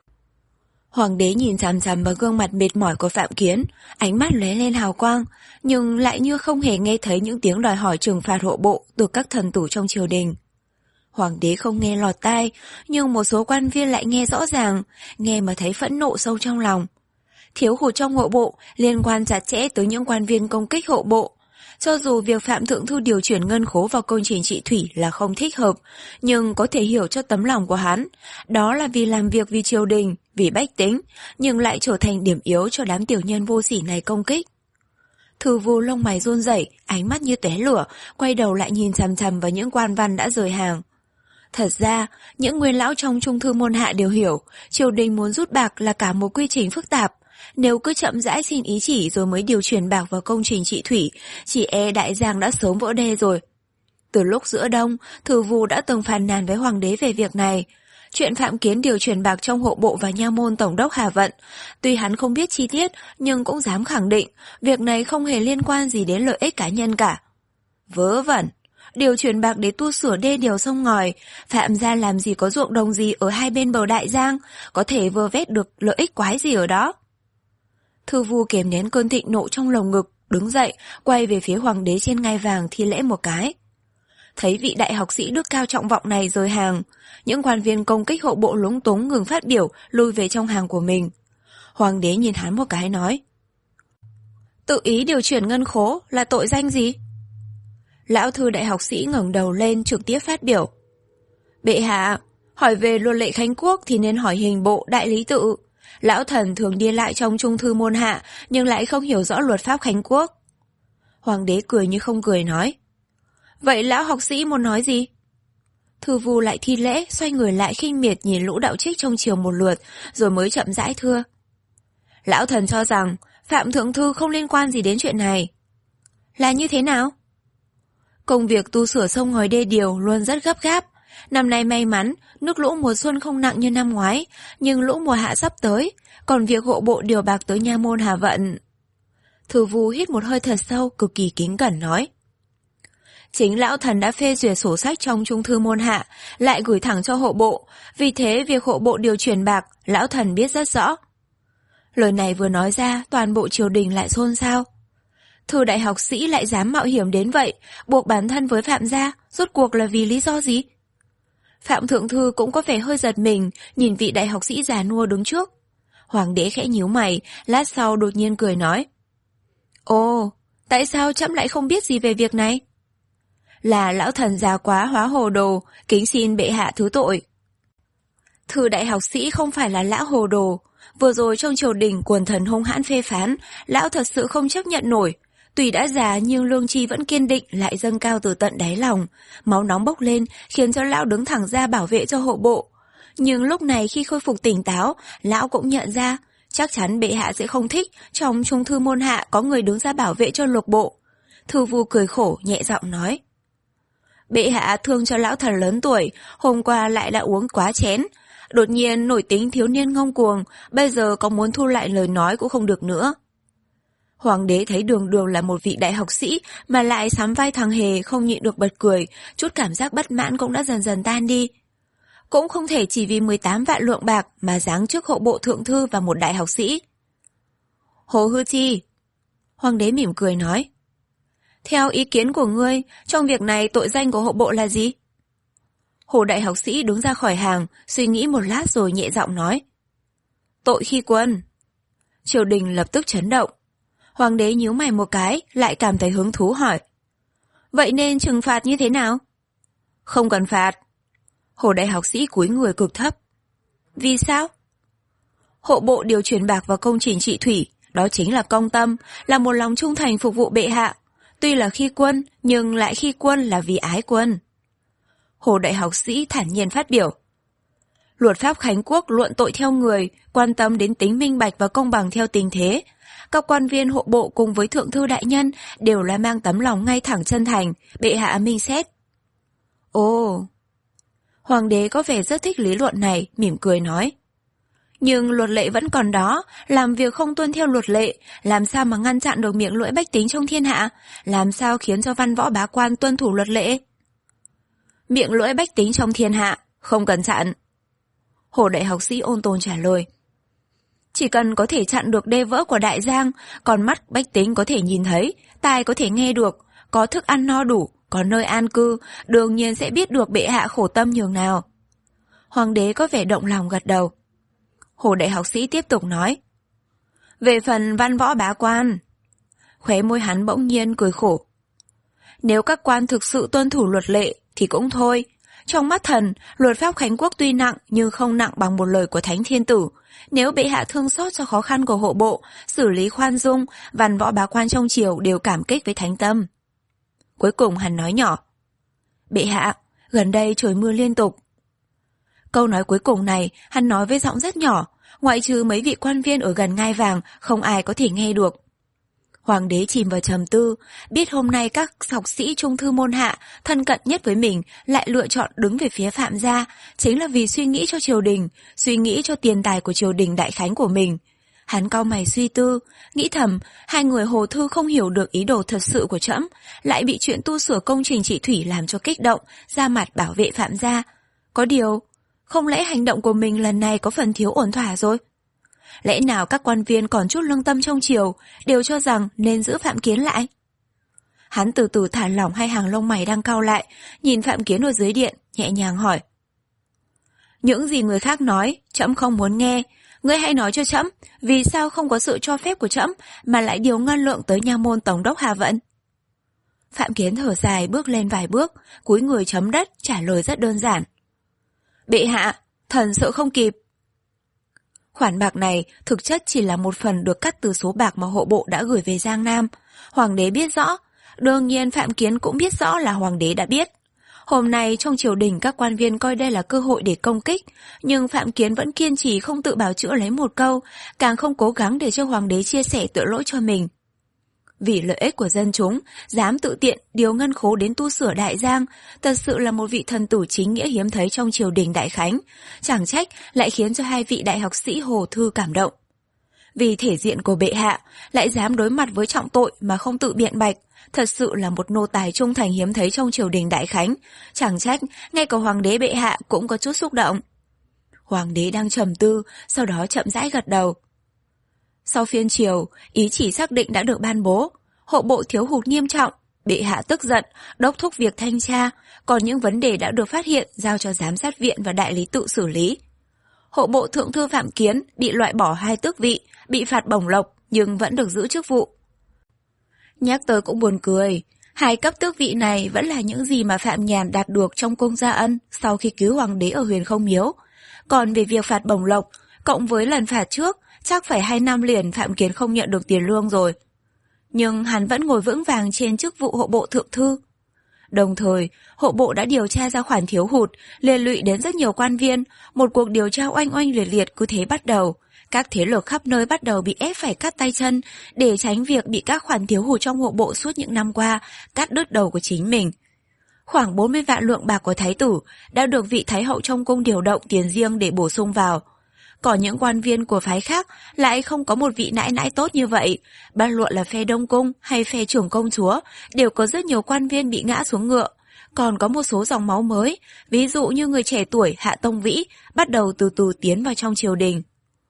Hoàng đế nhìn chằm chằm vào gương mặt mệt mỏi của Phạm Kiến, ánh mắt lóe lên hào quang, nhưng lại như không hề nghe thấy những tiếng đòi hỏi trừng phạt hộ bộ từ các thần tử trong triều đình. Hoàng đế không nghe lọt tai, nhưng một số quan viên lại nghe rõ ràng, nghe mà thấy phẫn nộ sâu trong lòng. Thiếu hụt trong hộ bộ liên quan chặt chẽ tới những quan viên công kích hộ bộ. Cho dù việc Phạm Thượng Thư điều chuyển ngân khố vào công trình trị thủy là không thích hợp, nhưng có thể hiểu cho tấm lòng của hắn. Đó là vì làm việc vì triều đình, vì bách tính, nhưng lại trở thành điểm yếu cho đám tiểu nhân vô sỉ này công kích. Thư vu lông mày run rẩy, ánh mắt như tóe lửa, quay đầu lại nhìn chằm chằm vào những quan văn đã rời hàng. Thật ra, những nguyên lão trong trung thư môn hạ đều hiểu, triều đình muốn rút bạc là cả một quy trình phức tạp. Nếu cứ chậm rãi xin ý chỉ rồi mới điều chuyển bạc vào công trình trị thủy, chỉ e đại giang đã sớm vỡ đê rồi. Từ lúc giữa đông, Thư vu đã từng phàn nàn với hoàng đế về việc này. Chuyện Phạm Kiến điều chuyển bạc trong hộ bộ và nha môn tổng đốc Hà Vận, tuy hắn không biết chi tiết nhưng cũng dám khẳng định, việc này không hề liên quan gì đến lợi ích cá nhân cả. Vớ vẩn! Điều chuyển bạc để tu sửa đê điều sông ngòi, Phạm gia làm gì có ruộng đồng gì ở hai bên bờ đại giang, có thể vơ vét được lợi ích quái gì ở đó. Thư vu kiềm nén cơn thịnh nộ trong lồng ngực, đứng dậy, quay về phía hoàng đế trên ngai vàng thi lễ một cái. Thấy vị đại học sĩ đức cao trọng vọng này rời hàng, những quan viên công kích hộ bộ lúng túng ngừng phát biểu, lui về trong hàng của mình. Hoàng đế nhìn hắn một cái nói: Tự ý điều chuyển ngân khố là tội danh gì? Lão thư đại học sĩ ngẩng đầu lên trực tiếp phát biểu: Bệ hạ, hỏi về luật lệ Khánh Quốc thì nên hỏi hình bộ đại lý tự. Lão thần thường đi lại trong trung thư môn hạ, nhưng lại không hiểu rõ luật pháp Khánh Quốc. Hoàng đế cười như không cười nói: Vậy lão học sĩ muốn nói gì? Thư vu lại thi lễ, xoay người lại khinh miệt nhìn lũ đạo trích trong triều một lượt, rồi mới chậm rãi thưa: Lão thần cho rằng Phạm Thượng Thư không liên quan gì đến chuyện này. Là như thế nào? Công việc tu sửa sông ngòi đê điều luôn rất gấp gáp. Năm nay may mắn, nước lũ mùa xuân không nặng như năm ngoái, nhưng lũ mùa hạ sắp tới, còn việc hộ bộ điều bạc tới nha môn Hà Vận. Thư vu hít một hơi thật sâu, cực kỳ kính cẩn nói: Chính lão thần đã phê duyệt sổ sách trong trung thư môn hạ, lại gửi thẳng cho hộ bộ, vì thế việc hộ bộ điều chuyển bạc, lão thần biết rất rõ. Lời này vừa nói ra, toàn bộ triều đình lại xôn xao. Thư đại học sĩ lại dám mạo hiểm đến vậy, buộc bản thân với Phạm gia, rốt cuộc là vì lý do gì? Phạm Thượng Thư cũng có vẻ hơi giật mình, nhìn vị đại học sĩ già nua đứng trước. Hoàng đế khẽ nhíu mày, lát sau đột nhiên cười nói: Ồ, tại sao trẫm lại không biết gì về việc này? Là lão thần già quá hóa hồ đồ, kính xin bệ hạ thứ tội. Thư đại học sĩ không phải là lão hồ đồ, Vừa rồi trong triều đình quần thần hung hãn phê phán, lão thật sự không chấp nhận nổi. Tuy đã già nhưng lương tri vẫn kiên định lại dâng cao từ tận đáy lòng. Máu nóng bốc lên khiến cho lão đứng thẳng ra bảo vệ cho hộ bộ. Nhưng lúc này khi khôi phục tỉnh táo, lão cũng nhận ra chắc chắn bệ hạ sẽ không thích trong trung thư môn hạ có người đứng ra bảo vệ cho lục bộ. Thư vu cười khổ nhẹ giọng nói: Bệ hạ thương cho lão thần lớn tuổi, hôm qua lại đã uống quá chén. Đột nhiên nổi tính thiếu niên ngông cuồng, bây giờ có muốn thu lại lời nói cũng không được nữa. Hoàng đế thấy Đường Đường là một vị đại học sĩ mà lại sắm vai thằng hề, không nhịn được bật cười, chút cảm giác bất mãn cũng đã dần dần tan đi. Cũng không thể chỉ vì mười tám vạn lượng bạc mà giáng trước hộ bộ thượng thư và một đại học sĩ. Hồ Hư Chi, Hoàng đế mỉm cười nói: Theo ý kiến của ngươi, trong việc này tội danh của hộ bộ là gì? Hồ đại học sĩ đứng ra khỏi hàng, suy nghĩ một lát rồi nhẹ giọng nói: Tội khi quân. Triều đình lập tức chấn động. Hoàng đế nhíu mày một cái, lại cảm thấy hứng thú hỏi: Vậy nên trừng phạt như thế nào? Không cần phạt. Hồ đại học sĩ cúi người cực thấp. Vì sao? Hộ bộ điều chuyển bạc vào công trình trị thủy, đó chính là công tâm, là một lòng trung thành phục vụ bệ hạ. Tuy là khi quân, nhưng lại khi quân là vì ái quân. Hồ đại học sĩ thản nhiên phát biểu: Luật pháp Khánh Quốc luận tội theo người, quan tâm đến tính minh bạch và công bằng theo tình thế. Các quan viên hộ bộ cùng với thượng thư đại nhân đều là mang tấm lòng ngay thẳng chân thành, bệ hạ minh xét. Ồ! Hoàng đế có vẻ rất thích lý luận này, mỉm cười nói: Nhưng luật lệ vẫn còn đó, làm việc không tuân theo luật lệ, làm sao mà ngăn chặn được miệng lưỡi bách tính trong thiên hạ, làm sao khiến cho văn võ bá quan tuân thủ luật lệ? Miệng lưỡi bách tính trong thiên hạ, không cần chặn. Hồ đại học sĩ ôn tồn trả lời: Chỉ cần có thể chặn được đê vỡ của đại giang, còn mắt bách tính có thể nhìn thấy, tai có thể nghe được, có thức ăn no đủ, có nơi an cư, đương nhiên sẽ biết được bệ hạ khổ tâm nhường nào. Hoàng đế có vẻ động lòng gật đầu. Hồ đại học sĩ tiếp tục nói: Về phần văn võ bá quan. Khóe môi hắn bỗng nhiên cười khổ. Nếu các quan thực sự tuân thủ luật lệ thì cũng thôi. Trong mắt thần, luật pháp Khánh Quốc tuy nặng nhưng không nặng bằng một lời của Thánh Thiên Tử. Nếu bệ hạ thương xót cho khó khăn của hộ bộ, xử lý khoan dung, văn võ bá quan trong triều đều cảm kích với thánh tâm. Cuối cùng hắn nói nhỏ: Bệ hạ, gần đây trời mưa liên tục. Câu nói cuối cùng này hắn nói với giọng rất nhỏ, ngoại trừ mấy vị quan viên ở gần ngai vàng, không ai có thể nghe được. Hoàng đế chìm vào trầm tư, biết hôm nay các học sĩ trung thư môn hạ thân cận nhất với mình lại lựa chọn đứng về phía Phạm gia, chính là vì suy nghĩ cho triều đình, suy nghĩ cho tiền tài của triều đình đại khánh của mình. Hắn cau mày suy tư, nghĩ thầm, hai người Hồ Thư không hiểu được ý đồ thật sự của trẫm, lại bị chuyện tu sửa công trình trị thủy làm cho kích động, ra mặt bảo vệ Phạm gia. Có điều, không lẽ hành động của mình lần này có phần thiếu ổn thỏa rồi? Lẽ nào các quan viên còn chút lương tâm trong triều đều cho rằng nên giữ Phạm Kiến lại? Hắn từ từ thả lỏng hai hàng lông mày đang cau lại, nhìn Phạm Kiến ở dưới điện, nhẹ nhàng hỏi: Những gì người khác nói, trẫm không muốn nghe. Ngươi hãy nói cho trẫm, vì sao không có sự cho phép của trẫm mà lại điều ngân lượng tới nha môn tổng đốc Hà Vận? Phạm Kiến thở dài bước lên vài bước, cúi người chấm đất, trả lời rất đơn giản: Bệ hạ, thần sợ không kịp. Khoản bạc này thực chất chỉ là một phần được cắt từ số bạc mà hộ bộ đã gửi về Giang Nam. Hoàng đế biết rõ, đương nhiên Phạm Kiến cũng biết rõ là hoàng đế đã biết. Hôm nay trong triều đình các quan viên coi đây là cơ hội để công kích, nhưng Phạm Kiến vẫn kiên trì không tự bào chữa lấy một câu, càng không cố gắng để cho hoàng đế chia sẻ tội lỗi cho mình. Vì lợi ích của dân chúng, dám tự tiện điều ngân khố đến tu sửa Đại Giang, thật sự là một vị thần tử chính nghĩa hiếm thấy trong triều đình Đại Khánh, chẳng trách lại khiến cho hai vị đại học sĩ Hồ Thư cảm động. Vì thể diện của bệ hạ, lại dám đối mặt với trọng tội mà không tự biện bạch, thật sự là một nô tài trung thành hiếm thấy trong triều đình Đại Khánh, chẳng trách ngay cả hoàng đế bệ hạ cũng có chút xúc động. Hoàng đế đang trầm tư, sau đó chậm rãi gật đầu. Sau phiên triều, ý chỉ xác định đã được ban bố, hộ bộ thiếu hụt nghiêm trọng, bệ hạ tức giận, đốc thúc việc thanh tra, còn những vấn đề đã được phát hiện giao cho giám sát viện và đại lý tự xử lý. Hộ bộ thượng thư Phạm Kiến bị loại bỏ hai tước vị, bị phạt bổng lộc nhưng vẫn được giữ chức vụ. Nhắc tới cũng buồn cười, hai cấp tước vị này vẫn là những gì mà Phạm Nhàn đạt được trong cung gia ân sau khi cứu hoàng đế ở Huyền Không Miếu. Còn về việc phạt bổng lộc, cộng với lần phạt trước, chắc phải hai năm liền Phạm Kiến không nhận được tiền lương rồi. Nhưng hắn vẫn ngồi vững vàng trên chức vụ hộ bộ thượng thư. Đồng thời, hộ bộ đã điều tra ra khoản thiếu hụt, liên lụy đến rất nhiều quan viên, một cuộc điều tra oanh oanh liệt liệt cứ thế bắt đầu. Các thế lực khắp nơi bắt đầu bị ép phải cắt tay chân, để tránh việc bị các khoản thiếu hụt trong hộ bộ suốt những năm qua cắt đứt đầu của chính mình. Khoảng bốn mươi vạn lượng bạc của thái tử đã được vị thái hậu trong cung điều động tiền riêng để bổ sung vào. Còn những quan viên của phái khác lại không có một vị nãi nãi tốt như vậy. Bất luận là phe Đông Cung hay phe trưởng công chúa, đều có rất nhiều quan viên bị ngã xuống ngựa. Còn có một số dòng máu mới, ví dụ như người trẻ tuổi Hạ Tông Vĩ, bắt đầu từ từ tiến vào trong triều đình.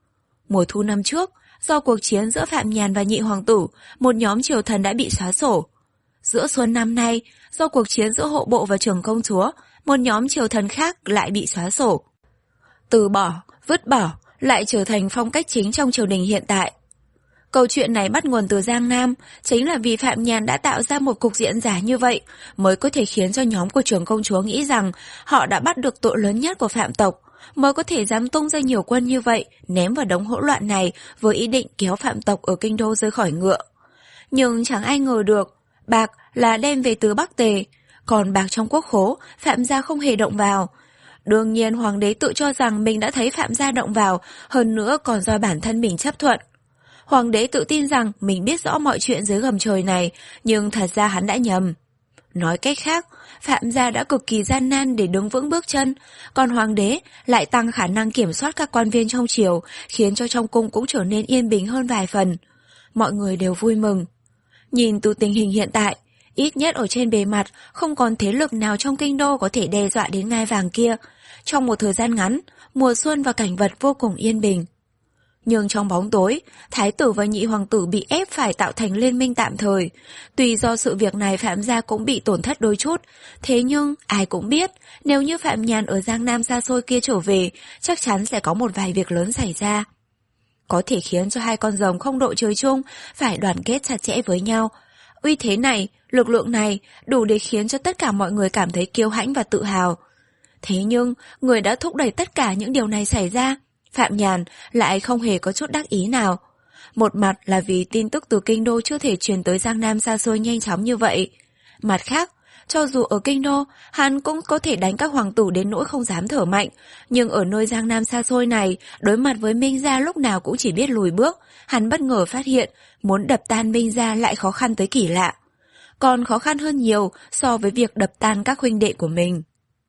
Mùa thu năm trước, do cuộc chiến giữa Phạm Nhàn và Nhị Hoàng tử, một nhóm triều thần đã bị xóa sổ. Giữa xuân năm nay, do cuộc chiến giữa hộ bộ và trưởng công chúa, một nhóm triều thần khác lại bị xóa sổ. Từ bỏ, vứt bỏ, lại trở thành phong cách chính trong triều đình hiện tại. Câu chuyện này bắt nguồn từ Giang Nam, chính là vì Phạm Nhàn đã tạo ra một cục diện giả như vậy, mới có thể khiến cho nhóm của trưởng công chúa nghĩ rằng họ đã bắt được tội lớn nhất của Phạm tộc, mới có thể dám tung ra nhiều quân như vậy, ném vào đống hỗn loạn này với ý định kéo Phạm tộc ở kinh đô rơi khỏi ngựa. Nhưng chẳng ai ngờ được, bạc là đem về từ Bắc Tề, còn bạc trong quốc khố, Phạm gia không hề động vào. Đương nhiên hoàng đế tự cho rằng mình đã thấy Phạm gia động vào, hơn nữa còn do bản thân mình chấp thuận. Hoàng đế tự tin rằng mình biết rõ mọi chuyện dưới gầm trời này, nhưng thật ra hắn đã nhầm. Nói cách khác, Phạm gia đã cực kỳ gian nan để đứng vững bước chân, còn hoàng đế lại tăng khả năng kiểm soát các quan viên trong triều, khiến cho trong cung cũng trở nên yên bình hơn vài phần. Mọi người đều vui mừng. Nhìn từ tình hình hiện tại, ít nhất ở trên bề mặt không còn thế lực nào trong kinh đô có thể đe dọa đến ngai vàng kia. Trong một thời gian ngắn, mùa xuân và cảnh vật vô cùng yên bình. Nhưng trong bóng tối, thái tử và nhị hoàng tử bị ép phải tạo thành liên minh tạm thời. Tuy do sự việc này Phạm gia cũng bị tổn thất đôi chút, thế nhưng ai cũng biết nếu như Phạm Nhàn ở Giang Nam xa xôi kia trở về, chắc chắn sẽ có một vài việc lớn xảy ra. Có thể khiến cho hai con rồng không đội trời chung phải đoàn kết chặt chẽ với nhau. Uy thế này, lực lượng này đủ để khiến cho tất cả mọi người cảm thấy kiêu hãnh và tự hào. Thế nhưng, người đã thúc đẩy tất cả những điều này xảy ra, Phạm Nhàn lại không hề có chút đắc ý nào. Một mặt là vì tin tức từ kinh đô chưa thể truyền tới Giang Nam xa xôi nhanh chóng như vậy. Mặt khác, cho dù ở kinh đô, hắn cũng có thể đánh các hoàng tử đến nỗi không dám thở mạnh, nhưng ở nơi Giang Nam xa xôi này, đối mặt với Minh gia lúc nào cũng chỉ biết lùi bước, hắn bất ngờ phát hiện, muốn đập tan Minh gia lại khó khăn tới kỳ lạ. Còn khó khăn hơn nhiều so với việc đập tan các huynh đệ của mình.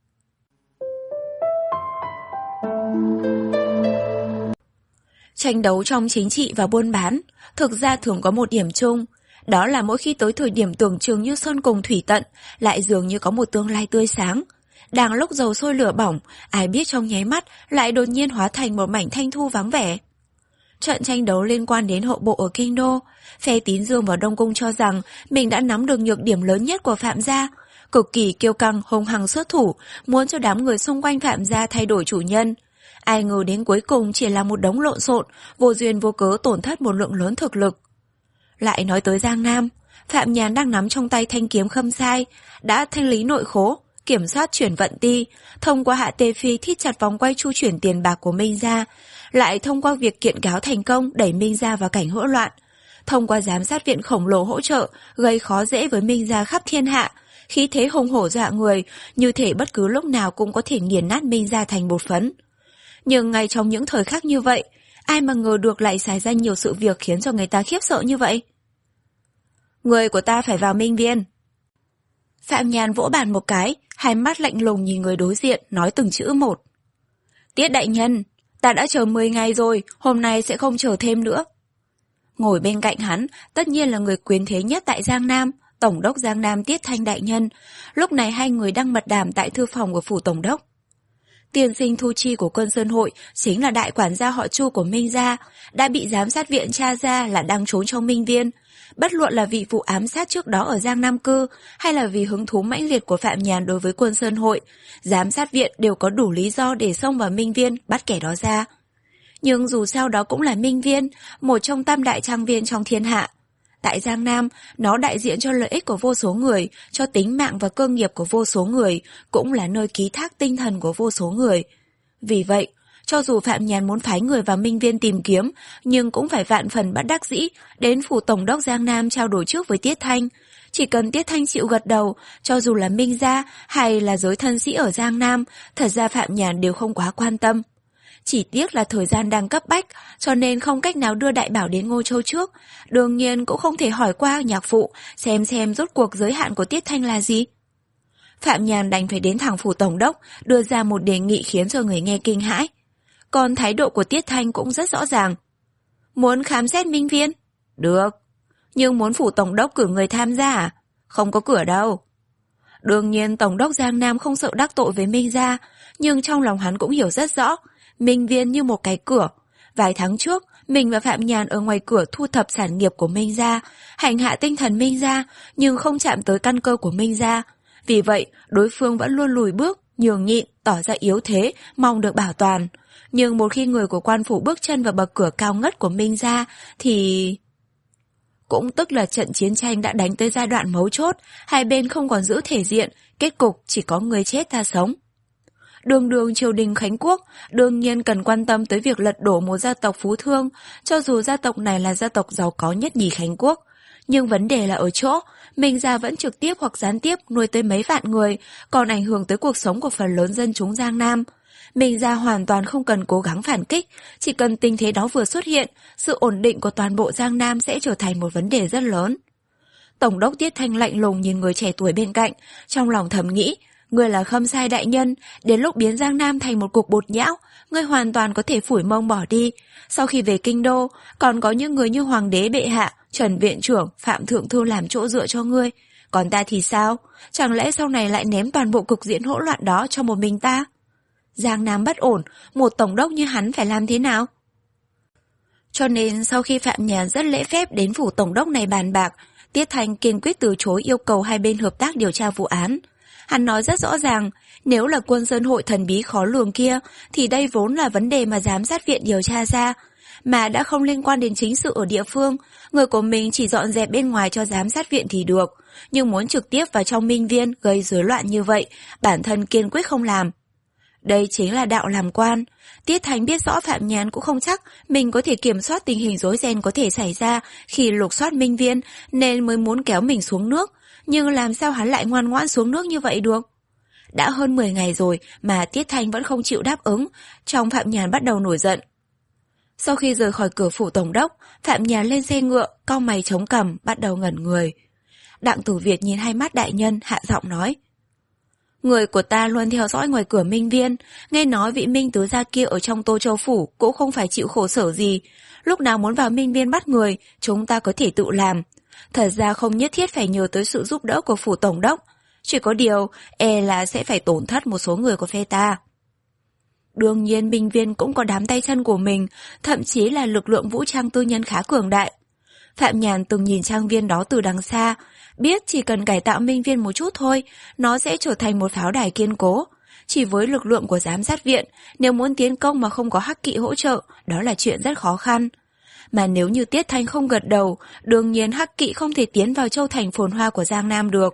Tranh đấu trong chính trị và buôn bán thực ra thường có một điểm chung, đó là mỗi khi tới thời điểm tưởng chừng như sơn cùng thủy tận, lại dường như có một tương lai tươi sáng. Đang lúc dầu sôi lửa bỏng, ai biết trong nháy mắt lại đột nhiên hóa thành một mảnh thanh thu vắng vẻ. Trận tranh đấu liên quan đến hộ bộ ở kinh đô, phe Tín Dương và Đông Cung cho rằng mình đã nắm được nhược điểm lớn nhất của Phạm gia, cực kỳ kiêu căng hung hăng xuất thủ, muốn cho đám người xung quanh Phạm gia thay đổi chủ nhân. Ai ngờ đến cuối cùng chỉ là một đống lộn xộn, vô duyên vô cớ tổn thất một lượng lớn thực lực. Lại nói tới Giang Nam, Phạm Nhàn đang nắm trong tay thanh kiếm Khâm Sai, đã thanh lý nội khố, kiểm soát chuyển vận ti, thông qua Hạ Tề Phi thít chặt vòng quay chu chuyển tiền bạc của Minh gia, lại thông qua việc kiện cáo thành công đẩy Minh gia vào cảnh hỗn loạn, thông qua giám sát viện khổng lồ hỗ trợ gây khó dễ với Minh gia khắp thiên hạ, khí thế hùng hổ dọa người, như thể bất cứ lúc nào cũng có thể nghiền nát Minh gia thành bột phấn. Nhưng ngay trong những thời khắc như vậy, ai mà ngờ được lại xảy ra nhiều sự việc khiến cho người ta khiếp sợ như vậy. Người của ta phải vào Minh Viên. Phạm Nhàn vỗ bàn một cái, hai mắt lạnh lùng nhìn người đối diện, nói từng chữ một. Tiết đại nhân, ta đã chờ mười ngày rồi, hôm nay sẽ không chờ thêm nữa. Ngồi bên cạnh hắn, tất nhiên là người quyền thế nhất tại Giang Nam, Tổng đốc Giang Nam Tiết Thanh đại nhân. Lúc này hai người đang mật đàm tại thư phòng của phủ Tổng đốc. Tiên sinh thu chi của Quân Sơn Hội chính là đại quản gia họ Chu của Minh gia, đã bị giám sát viện tra ra là đang trốn trong Minh Viên. Bất luận là vì vụ ám sát trước đó ở Giang Nam Cư hay là vì hứng thú mãnh liệt của Phạm Nhàn đối với Quân Sơn Hội, giám sát viện đều có đủ lý do để xông vào Minh Viên bắt kẻ đó ra. Nhưng dù sao đó cũng là Minh Viên, một trong tam đại trang viên trong thiên hạ. Tại Giang Nam, nó đại diện cho lợi ích của vô số người, cho tính mạng và cơ nghiệp của vô số người, cũng là nơi ký thác tinh thần của vô số người. Vì vậy, Cho dù Phạm Nhàn muốn phái người vào Minh Viên tìm kiếm, nhưng cũng phải vạn phần bất đắc dĩ đến phủ tổng đốc Giang Nam trao đổi trước với Tiết Thanh. Chỉ cần Tiết Thanh chịu gật đầu, cho dù là Minh gia hay là giới thân sĩ ở Giang Nam, thật ra Phạm Nhàn đều không quá quan tâm. Chỉ tiếc là thời gian đang cấp bách, cho nên không cách nào đưa đại bảo đến Ngô Châu trước. Đương nhiên cũng không thể hỏi qua nhạc phụ, xem xem rốt cuộc giới hạn của Tiết Thanh là gì. Phạm Nhàn đành phải đến thẳng phủ tổng đốc, đưa ra một đề nghị khiến cho người nghe kinh hãi. Còn thái độ của Tiết Thanh cũng rất rõ ràng. Muốn khám xét Minh Viên? Được. Nhưng muốn phủ tổng đốc cử người tham gia à? Không có cửa đâu. Đương nhiên tổng đốc Giang Nam không sợ đắc tội với Minh gia, nhưng trong lòng hắn cũng hiểu rất rõ, Minh Viên như một cái cửa. Vài tháng trước, mình và Phạm Nhàn ở ngoài cửa thu thập sản nghiệp của Minh gia, hành hạ tinh thần Minh gia, nhưng không chạm tới căn cơ của Minh gia. Vì vậy, đối phương vẫn luôn lùi bước, nhường nhịn, tỏ ra yếu thế, mong được bảo toàn. Nhưng một khi người của quan phủ bước chân vào bậc cửa cao ngất của Minh gia, thì... Cũng tức là trận chiến tranh đã đánh tới giai đoạn mấu chốt, hai bên không còn giữ thể diện, kết cục chỉ có người chết ta sống. Đường đường triều đình Khánh Quốc, đương nhiên cần quan tâm tới việc lật đổ một gia tộc phú thương, cho dù gia tộc này là gia tộc giàu có nhất nhì Khánh Quốc. Nhưng vấn đề là ở chỗ, Minh gia vẫn trực tiếp hoặc gián tiếp nuôi tới mấy vạn người, còn ảnh hưởng tới cuộc sống của phần lớn dân chúng Giang Nam. Minh gia hoàn toàn không cần cố gắng phản kích, chỉ cần tình thế đó vừa xuất hiện, sự ổn định của toàn bộ Giang Nam sẽ trở thành một vấn đề rất lớn. Tổng đốc Tiết Thanh lạnh lùng nhìn người trẻ tuổi bên cạnh, trong lòng thầm nghĩ, ngươi là Khâm Sai đại nhân, đến lúc biến Giang Nam thành một cục bột nhão, ngươi hoàn toàn có thể phủi mông bỏ đi. Sau khi về kinh đô, còn có những người như Hoàng đế bệ hạ, Trần viện trưởng, Phạm thượng thư làm chỗ dựa cho ngươi. Còn ta thì sao? Chẳng lẽ sau này lại ném toàn bộ cục diện hỗn loạn đó cho một mình ta? Giang Nam bất ổn, một tổng đốc như hắn phải làm thế nào? Cho nên sau khi Phạm Nhàn rất lễ phép đến phủ tổng đốc này bàn bạc, Tiết Thanh kiên quyết từ chối yêu cầu hai bên hợp tác điều tra vụ án. Hắn nói rất rõ ràng, nếu là quân dân hội thần bí khó lường kia, thì đây vốn là vấn đề mà giám sát viện điều tra ra, mà đã không liên quan đến chính sự ở địa phương, người của mình chỉ dọn dẹp bên ngoài cho giám sát viện thì được, nhưng muốn trực tiếp vào trong Minh Viên gây rối loạn như vậy, bản thân kiên quyết không làm. Đây chính là đạo làm quan. Tiết Thanh biết rõ Phạm Nhàn cũng không chắc mình có thể kiểm soát tình hình rối ren có thể xảy ra khi lục soát Minh Viên, nên mới muốn kéo mình xuống nước. Nhưng làm sao hắn lại ngoan ngoãn xuống nước như vậy được? Đã hơn mười ngày rồi mà Tiết Thanh vẫn không chịu đáp ứng, trong Phạm Nhàn bắt đầu nổi giận. Sau khi rời khỏi cửa phủ tổng đốc, Phạm Nhàn lên xe ngựa, cau mày chống cằm, bắt đầu ngẩn người. Đặng Tử Việt nhìn hai mắt đại nhân, hạ giọng nói. Người của ta luôn theo dõi ngoài cửa Minh Viên, nghe nói vị Minh tứ gia kia ở trong Tô Châu phủ cũng không phải chịu khổ sở gì. Lúc nào muốn vào Minh Viên bắt người, chúng ta có thể tự làm. Thật ra không nhất thiết phải nhờ tới sự giúp đỡ của phủ tổng đốc. Chỉ có điều, e là sẽ phải tổn thất một số người của phe ta. Đương nhiên Minh Viên cũng có đám tay chân của mình, thậm chí là lực lượng vũ trang tư nhân khá cường đại. Phạm Nhàn từng nhìn trang viên đó từ đằng xa, biết chỉ cần cải tạo Minh Viên một chút thôi, nó sẽ trở thành một pháo đài kiên cố. Chỉ với lực lượng của giám sát viện, nếu muốn tiến công mà không có hắc kỵ hỗ trợ, đó là chuyện rất khó khăn. Mà nếu như Tiết Thanh không gật đầu, đương nhiên hắc kỵ không thể tiến vào châu thành phồn hoa của Giang Nam được.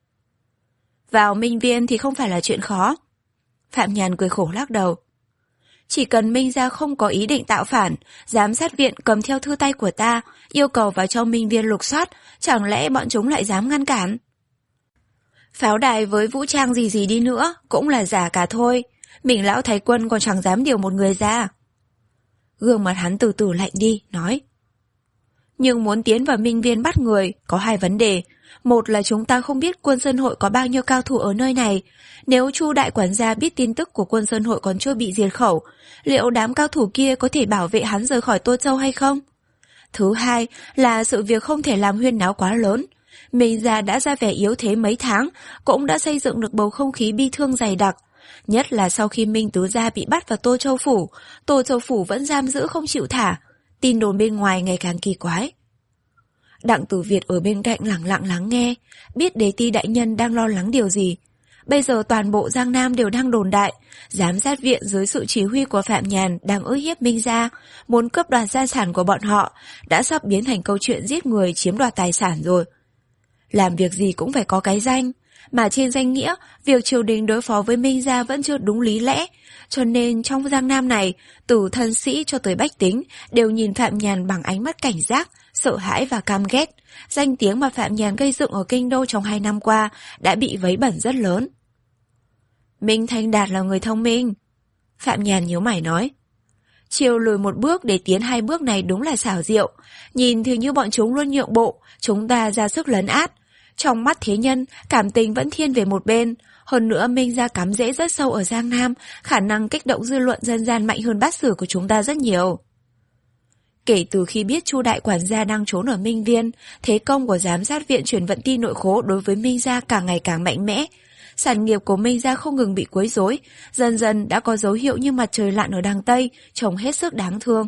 Vào Minh Viên thì không phải là chuyện khó. Phạm Nhàn cười khổ lắc đầu. Chỉ cần Minh gia không có ý định tạo phản, giám sát viện cầm theo thư tay của ta, yêu cầu vào trong Minh Viên lục soát, chẳng lẽ bọn chúng lại dám ngăn cản? Pháo đài với vũ trang gì gì đi nữa, cũng là giả cả thôi. Mình lão thái quân còn chẳng dám điều một người ra. Gương mặt hắn từ từ lạnh đi, nói. Nhưng muốn tiến vào Minh Viên bắt người, có hai vấn đề. Một là chúng ta không biết quân dân hội có bao nhiêu cao thủ ở nơi này. Nếu Chu đại quản gia biết tin tức của quân dân hội còn chưa bị diệt khẩu, liệu đám cao thủ kia có thể bảo vệ hắn rời khỏi Tô Châu hay không? Thứ hai là sự việc không thể làm huyên náo quá lớn. Minh gia đã ra vẻ yếu thế mấy tháng, cũng đã xây dựng được bầu không khí bi thương dày đặc. Nhất là sau khi Minh tứ gia bị bắt vào Tô Châu phủ, Tô Châu phủ vẫn giam giữ không chịu thả. Tin đồn bên ngoài ngày càng kỳ quái. Đặng Tử Việt ở bên cạnh lặng lặng lắng nghe, biết Đế Ti đại nhân đang lo lắng điều gì. Bây giờ toàn bộ Giang Nam đều đang đồn đại, giám sát viện dưới sự chỉ huy của Phạm Nhàn đang ức hiếp Minh gia, muốn cướp đoạt gia sản của bọn họ, đã sắp biến thành câu chuyện giết người chiếm đoạt tài sản rồi. Làm việc gì cũng phải có cái danh, Mà trên danh nghĩa, việc triều đình đối phó với Minh gia vẫn chưa đúng lý lẽ, cho nên trong Giang Nam này, từ thân sĩ cho tới bách tính đều nhìn Phạm Nhàn bằng ánh mắt cảnh giác, sợ hãi và căm ghét. Danh tiếng mà Phạm Nhàn gây dựng ở kinh đô trong hai năm qua đã bị vấy bẩn rất lớn. Minh Thanh Đạt là người thông minh. Phạm Nhàn nhíu mày nói. Chiều lùi một bước để tiến hai bước này đúng là xảo diệu. Nhìn thì như bọn chúng luôn nhượng bộ, chúng ta ra sức lấn át. Trong mắt thế nhân, cảm tình vẫn thiên về một bên. Hơn nữa Minh gia cắm rễ rất sâu ở Giang Nam, khả năng kích động dư luận dân gian mạnh hơn Bát Sử của chúng ta rất nhiều. Kể từ khi biết Chu đại quản gia đang trốn ở Minh Viên, thế công của giám sát viện chuyển vận ti nội khố đối với Minh gia càng ngày càng mạnh mẽ. Sản nghiệp của Minh gia không ngừng bị quấy rối, dần dần đã có dấu hiệu như mặt trời lặn ở đằng Tây, trông hết sức đáng thương.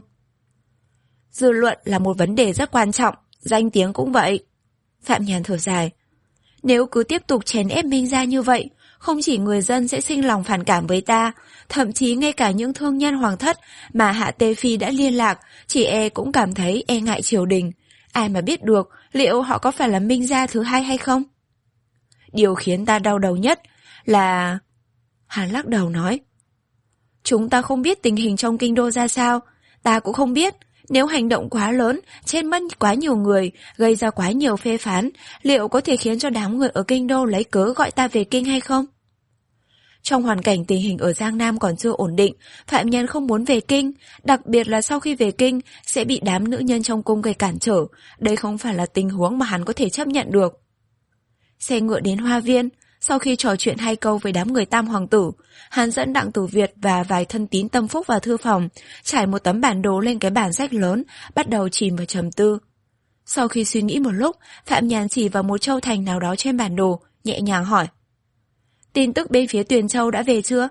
Dư luận là một vấn đề rất quan trọng, danh tiếng cũng vậy. Phạm Nhàn thở dài. Nếu cứ tiếp tục chèn ép Minh gia như vậy, không chỉ người dân sẽ sinh lòng phản cảm với ta, thậm chí ngay cả những thương nhân hoàng thất mà Hạ Tê Phi đã liên lạc, chỉ e cũng cảm thấy e ngại triều đình. Ai mà biết được liệu họ có phải là Minh gia thứ hai hay không? Điều khiến ta đau đầu nhất là... Hắn lắc đầu nói. Chúng ta không biết tình hình trong kinh đô ra sao, ta cũng không biết. Nếu hành động quá lớn, chết mất quá nhiều người, gây ra quá nhiều phê phán, liệu có thể khiến cho đám người ở kinh đô lấy cớ gọi ta về kinh hay không? Trong hoàn cảnh tình hình ở Giang Nam còn chưa ổn định, Phạm Nhân không muốn về kinh, đặc biệt là sau khi về kinh sẽ bị đám nữ nhân trong cung gây cản trở, đây không phải là tình huống mà hắn có thể chấp nhận được. Xe ngựa đến Hoa Viên, sau khi trò chuyện hai câu với đám người Tam hoàng tử, hắn dẫn Đặng Tử Việt và vài thân tín tâm phúc vào thư phòng, trải một tấm bản đồ lên cái bản sách lớn, bắt đầu chìm vào trầm tư. Sau khi suy nghĩ một lúc, Phạm Nhàn chỉ vào một châu thành nào đó trên bản đồ, nhẹ nhàng hỏi. Tin tức bên phía Tuyền Châu đã về chưa?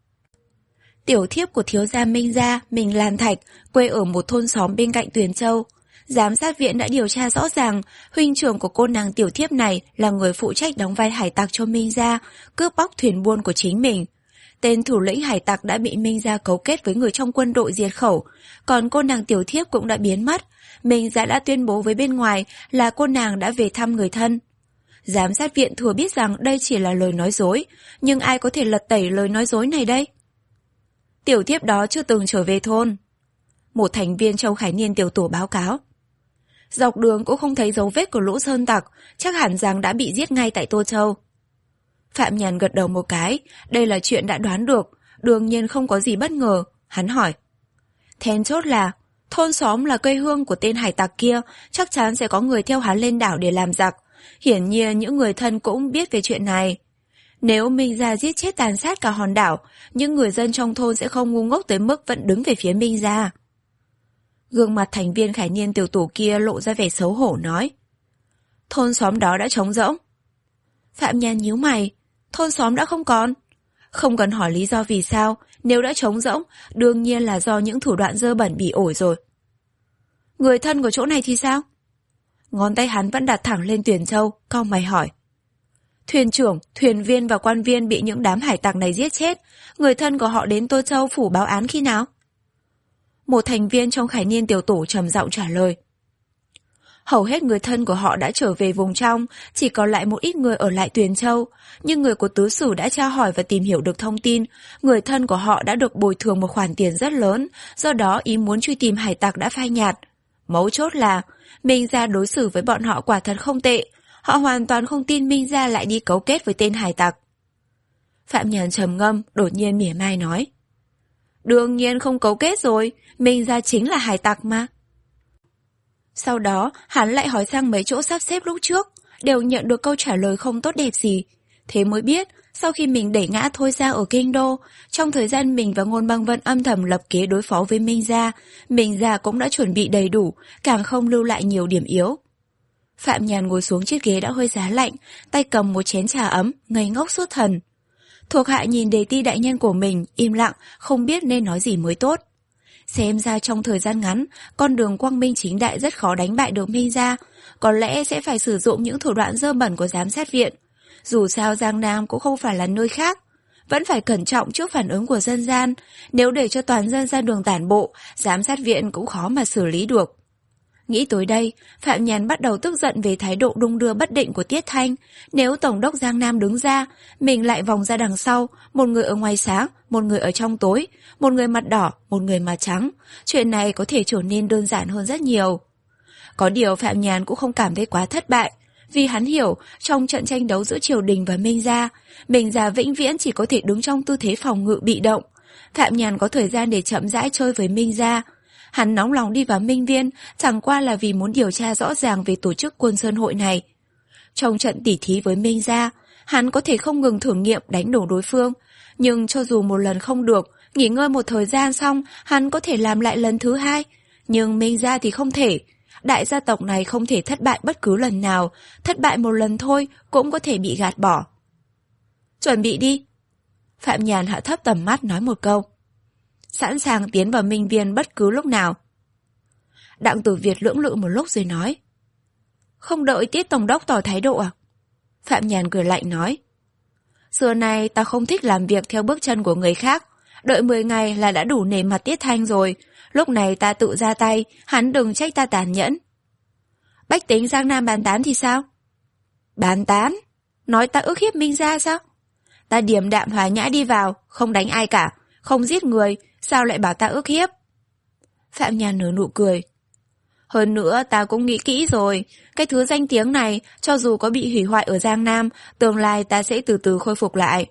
Tiểu thiếp của thiếu gia Minh gia, mình Lan Thạch, quê ở một thôn xóm bên cạnh Tuyền Châu. Giám sát viện đã điều tra rõ ràng, huynh trưởng của cô nàng tiểu thiếp này là người phụ trách đóng vai hải tặc cho Minh gia, cướp bóc thuyền buôn của chính mình. Tên thủ lĩnh hải tặc đã bị Minh gia cấu kết với người trong quân đội diệt khẩu, còn cô nàng tiểu thiếp cũng đã biến mất. Minh gia đã tuyên bố với bên ngoài là cô nàng đã về thăm người thân. Giám sát viện thừa biết rằng đây chỉ là lời nói dối, nhưng ai có thể lật tẩy lời nói dối này đây? Tiểu thiếp đó chưa từng trở về thôn. Một thành viên Châu Khải Niên tiểu tổ báo cáo. Dọc đường cũng không thấy dấu vết của lũ sơn tặc, chắc hẳn rằng đã bị giết ngay tại Tô Châu. Phạm Nhàn gật đầu một cái, đây là chuyện đã đoán được, đương nhiên không có gì bất ngờ. Hắn hỏi. Then chốt là, thôn xóm là quê hương của tên hải tặc kia, chắc chắn sẽ có người theo hắn lên đảo để làm giặc. Hiển nhiên những người thân cũng biết về chuyện này. Nếu Minh gia giết chết tàn sát cả hòn đảo, những người dân trong thôn sẽ không ngu ngốc tới mức vẫn đứng về phía Minh gia. Gương mặt thành viên Khải Niên tiểu tổ kia lộ ra vẻ xấu hổ nói. Thôn xóm đó đã trống rỗng. Phạm Nhàn nhíu mày. Thôn xóm đã không còn. Không cần hỏi lý do vì sao, nếu đã trống rỗng, đương nhiên là do những thủ đoạn dơ bẩn bỉ ổi rồi. Người thân của chỗ này thì sao? Ngón tay hắn vẫn đặt thẳng lên Tuyền Châu, cau mày hỏi. Thuyền trưởng, thuyền viên và quan viên bị những đám hải tặc này giết chết, người thân của họ đến Tô Châu phủ báo án khi nào? Một thành viên trong Khải Niên tiểu tổ trầm giọng trả lời. Hầu hết người thân của họ đã trở về vùng trong, chỉ còn lại một ít người ở lại Tuyền Châu, nhưng người của tứ sử đã tra hỏi và tìm hiểu được thông tin, người thân của họ đã được bồi thường một khoản tiền rất lớn, do đó ý muốn truy tìm hải tặc đã phai nhạt. Mấu chốt là, Minh gia đối xử với bọn họ quả thật không tệ, họ hoàn toàn không tin Minh gia lại đi cấu kết với tên hải tặc. Phạm Nhàn trầm ngâm, đột nhiên mỉa mai nói. Đương nhiên không cấu kết rồi, Minh gia chính là hải tặc mà. Sau đó, hắn lại hỏi sang mấy chỗ sắp xếp lúc trước, đều nhận được câu trả lời không tốt đẹp gì. Thế mới biết, sau khi mình đẩy ngã Thôi Gia ở kinh đô, trong thời gian mình và Ngôn Băng Vân âm thầm lập kế đối phó với Minh gia, Minh gia cũng đã chuẩn bị đầy đủ, càng không lưu lại nhiều điểm yếu. Phạm Nhàn ngồi xuống chiếc ghế đã hơi giá lạnh, tay cầm một chén trà ấm, ngây ngốc xuất thần. Thuộc hạ nhìn đề ti đại nhân của mình, im lặng, không biết nên nói gì mới tốt. Xem ra trong thời gian ngắn, con đường quang minh chính đại rất khó đánh bại được Minh gia, có lẽ sẽ phải sử dụng những thủ đoạn dơ bẩn của giám sát viện. Dù sao Giang Nam cũng không phải là nơi khác, vẫn phải cẩn trọng trước phản ứng của dân gian, nếu để cho toàn dân ra đường tản bộ, giám sát viện cũng khó mà xử lý được. Nghĩ tới đây, Phạm Nhàn bắt đầu tức giận về thái độ đung đưa bất định của Tiết Thanh. Nếu Tổng đốc Giang Nam đứng ra, mình lại vòng ra đằng sau, một người ở ngoài sáng, một người ở trong tối, một người mặt đỏ, một người mặt trắng. Chuyện này có thể trở nên đơn giản hơn rất nhiều. Có điều Phạm Nhàn cũng không cảm thấy quá thất bại, vì hắn hiểu trong trận tranh đấu giữa triều đình và Minh Gia, Minh Gia vĩnh viễn chỉ có thể đứng trong tư thế phòng ngự bị động. Phạm Nhàn có thời gian để chậm rãi chơi với Minh Gia. Hắn nóng lòng đi vào Minh Viên chẳng qua là vì muốn điều tra rõ ràng về tổ chức Quân Sơn Hội này. Trong trận tỉ thí với Minh Gia, hắn có thể không ngừng thử nghiệm đánh đổ đối phương, nhưng cho dù một lần không được, nghỉ ngơi một thời gian xong, hắn có thể làm lại lần thứ hai. Nhưng Minh Gia thì không thể. Đại gia tộc này không thể thất bại bất cứ lần nào, thất bại một lần thôi cũng có thể bị gạt bỏ. Chuẩn bị đi. Phạm Nhàn hạ thấp tầm mắt nói một câu. Sẵn sàng tiến vào Minh Viên bất cứ lúc nào. Đặng Tử Việt lưỡng lự một lúc rồi nói. Không đợi Tiết Tổng đốc tỏ thái độ à? Phạm Nhàn cười lạnh nói. Xưa nay ta không thích làm việc theo bước chân của người khác. Đợi mười ngày là đã đủ nể mặt Tiết Thanh rồi. Lúc này ta tự ra tay, hắn đừng trách ta tàn nhẫn. Bách tính Giang Nam bàn tán thì sao? Bàn tán? Nói ta ức hiếp Minh Gia sao? Ta điềm đạm hòa nhã đi vào, không đánh ai cả, không giết người, sao lại bảo ta ức hiếp? Phạm Nhàn nở nụ cười. Hơn nữa ta cũng nghĩ kỹ rồi, cái thứ danh tiếng này, cho dù có bị hủy hoại ở Giang Nam, tương lai ta sẽ từ từ khôi phục lại.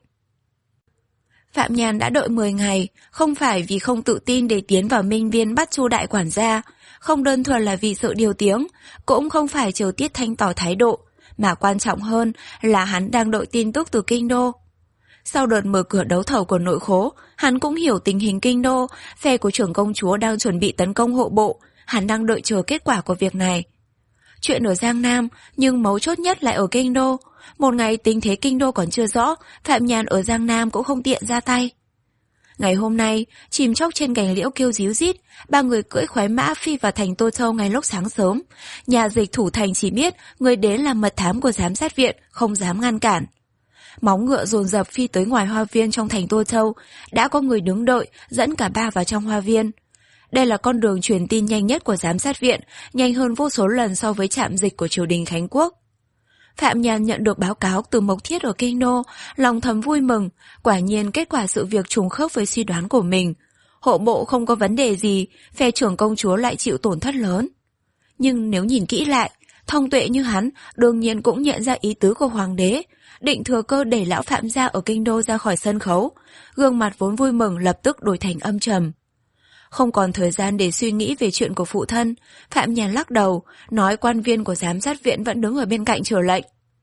Phạm Nhàn đã đợi mười ngày, không phải vì không tự tin để tiến vào Minh Viên bắt Chu đại quản gia, không đơn thuần là vì sợ điều tiếng, cũng không phải chờ Tiết Thanh tỏ thái độ, mà quan trọng hơn là hắn đang đợi tin tức từ kinh đô. Sau đợt mở cửa đấu thầu của nội khố, hắn cũng hiểu tình hình kinh đô, phe của trưởng công chúa đang chuẩn bị tấn công hộ bộ, hắn đang đợi chờ kết quả của việc này. Chuyện ở Giang Nam, nhưng mấu chốt nhất lại ở kinh đô. Một ngày tình thế kinh đô còn chưa rõ, Phạm Nhàn ở Giang Nam cũng không tiện ra tay. Ngày hôm nay, chìm chóc trên cành liễu kêu ríu rít, ba người cưỡi khoái mã phi vào thành Tô Châu ngay lúc sáng sớm. Nhà dịch thủ thành chỉ biết người đến là mật thám của giám sát viện, không dám ngăn cản. Móng ngựa dồn dập phi tới ngoài hoa viên trong thành Tô Châu, đã có người đứng đợi, dẫn cả ba vào trong hoa viên. Đây là con đường truyền tin nhanh nhất của giám sát viện, nhanh hơn vô số lần so với trạm dịch của triều đình Khánh Quốc. Phạm Nhàn nhận được báo cáo từ Mộc Thiết ở kinh đô, lòng thầm vui mừng, quả nhiên kết quả sự việc trùng khớp với suy đoán của mình. Hộ bộ không có vấn đề gì, phe trưởng công chúa lại chịu tổn thất lớn. Nhưng nếu nhìn kỹ lại, thông tuệ như hắn đương nhiên cũng nhận ra ý tứ của hoàng đế, định thừa cơ đẩy lão Phạm gia ở kinh đô ra khỏi sân khấu, gương mặt vốn vui mừng lập tức đổi thành âm trầm. Không còn thời gian để suy nghĩ về chuyện của phụ thân, Phạm Nhàn lắc đầu, nói quan viên của giám sát viện vẫn đứng ở bên cạnh chờ lệnh.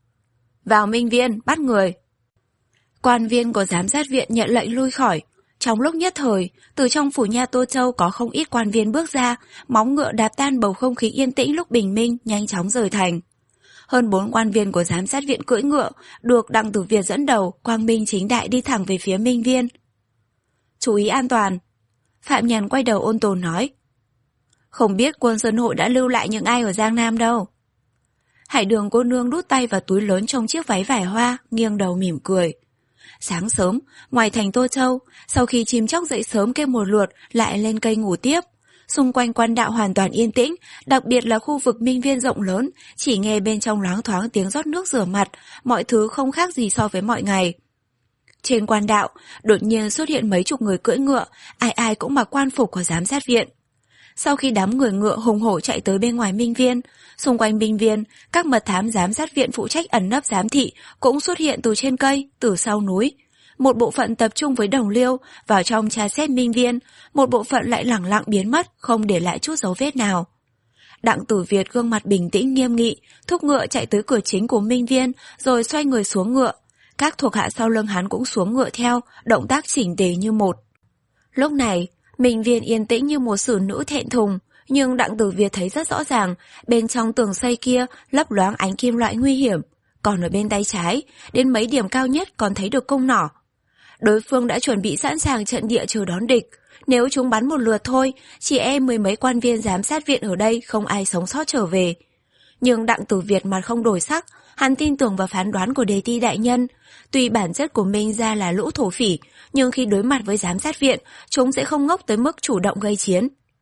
Vào Minh Viên, bắt người. Quan viên của giám sát viện nhận lệnh lui khỏi. Trong lúc nhất thời, từ trong phủ nha Tô Châu có không ít quan viên bước ra, móng ngựa đạp tan bầu không khí yên tĩnh lúc bình minh, nhanh chóng rời thành. Hơn bốn quan viên của giám sát viện cưỡi ngựa, được Đặng Tử Việt dẫn đầu, quang minh chính đại đi thẳng về phía Minh Viên. Chú ý an toàn. Phạm Nhàn quay đầu ôn tồn nói. Không biết Quân Sơn Hội đã lưu lại những ai ở Giang Nam đâu. Hải Đường cô nương đút tay vào túi lớn trong chiếc váy vải hoa, nghiêng đầu mỉm cười. Sáng sớm, ngoài thành Tô Châu, sau khi chim chóc dậy sớm kêu một lượt, lại lên cây ngủ tiếp. Xung quanh quan đạo hoàn toàn yên tĩnh, đặc biệt là khu vực Minh Viên rộng lớn, chỉ nghe bên trong loáng thoáng tiếng rót nước rửa mặt, mọi thứ không khác gì so với mọi ngày. Trên quan đạo, đột nhiên xuất hiện mấy chục người cưỡi ngựa, ai ai cũng mặc quan phục của giám sát viện. Sau khi đám người ngựa hùng hổ chạy tới bên ngoài Minh Viên, xung quanh Minh Viên, các mật thám giám sát viện phụ trách ẩn nấp giám thị cũng xuất hiện từ trên cây, từ sau núi. Một bộ phận tập trung với Đồng Liêu vào trong tra xét Minh Viên, một bộ phận lại lẳng lặng biến mất, không để lại chút dấu vết nào. Đặng Tử Việt gương mặt bình tĩnh nghiêm nghị, thúc ngựa chạy tới cửa chính của Minh Viên, rồi xoay người xuống ngựa. Các thuộc hạ sau lưng hắn cũng xuống ngựa theo, động tác chỉnh tề như một. Lúc này, Minh Viên yên tĩnh như một xử nữ thẹn thùng, nhưng Đặng Tử Việt thấy rất rõ ràng, bên trong tường xây kia lấp loáng ánh kim loại nguy hiểm, còn ở bên tay trái, đến mấy điểm cao nhất còn thấy được cung nỏ. Đối phương đã chuẩn bị sẵn sàng trận địa chờ đón địch, nếu chúng bắn một lượt thôi, chỉ e mười mấy quan viên giám sát viện ở đây không ai sống sót trở về. Nhưng Đặng Tử Việt mặt không đổi sắc, hắn tin tưởng vào phán đoán của đề ti đại nhân. Tuy bản chất của Minh gia là lũ thổ phỉ, nhưng khi đối mặt với giám sát viện, chúng sẽ không ngốc tới mức chủ động gây chiến.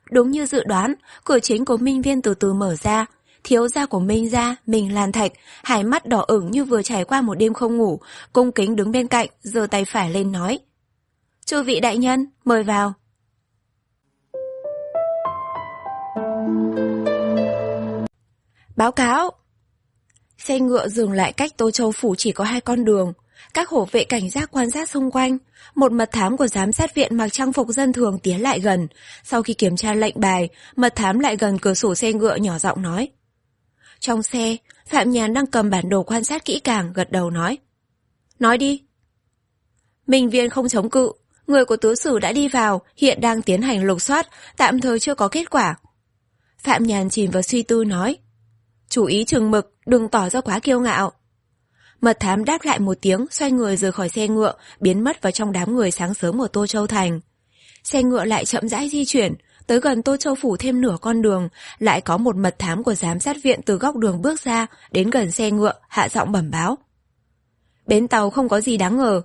Đúng như dự đoán, cửa chính của Minh Viên từ từ mở ra. Thiếu gia của Minh gia, Minh Lan Thạch, hai mắt đỏ ửng như vừa trải qua một đêm không ngủ, cung kính đứng bên cạnh, giơ tay phải lên nói: "Chư vị đại nhân, mời vào." Báo cáo. Xe ngựa dừng lại cách Tô Châu phủ chỉ có hai con đường. Các hộ vệ cảnh giác quan sát xung quanh. Một mật thám của giám sát viện mặc trang phục dân thường tiến lại gần. Sau khi kiểm tra lệnh bài, mật thám lại gần cửa sổ xe ngựa nhỏ giọng nói. Trong xe, Phạm Nhàn đang cầm bản đồ quan sát kỹ càng, gật đầu nói: "Nói đi." Minh Viên không chống cự. Người của tứ sử đã đi vào, hiện đang tiến hành lục soát, tạm thời chưa có kết quả. Phạm Nhàn chìm vào suy tư nói: "Chú ý chừng mực, đừng tỏ ra quá kiêu ngạo." Mật thám đáp lại một tiếng, xoay người rời khỏi xe ngựa, biến mất vào trong đám người sáng sớm ở Tô Châu Thành. Xe ngựa lại chậm rãi di chuyển, tới gần Tô Châu phủ thêm nửa con đường, lại có một mật thám của giám sát viện từ góc đường bước ra, đến gần xe ngựa, hạ giọng bẩm báo: "Bến tàu không có gì đáng ngờ."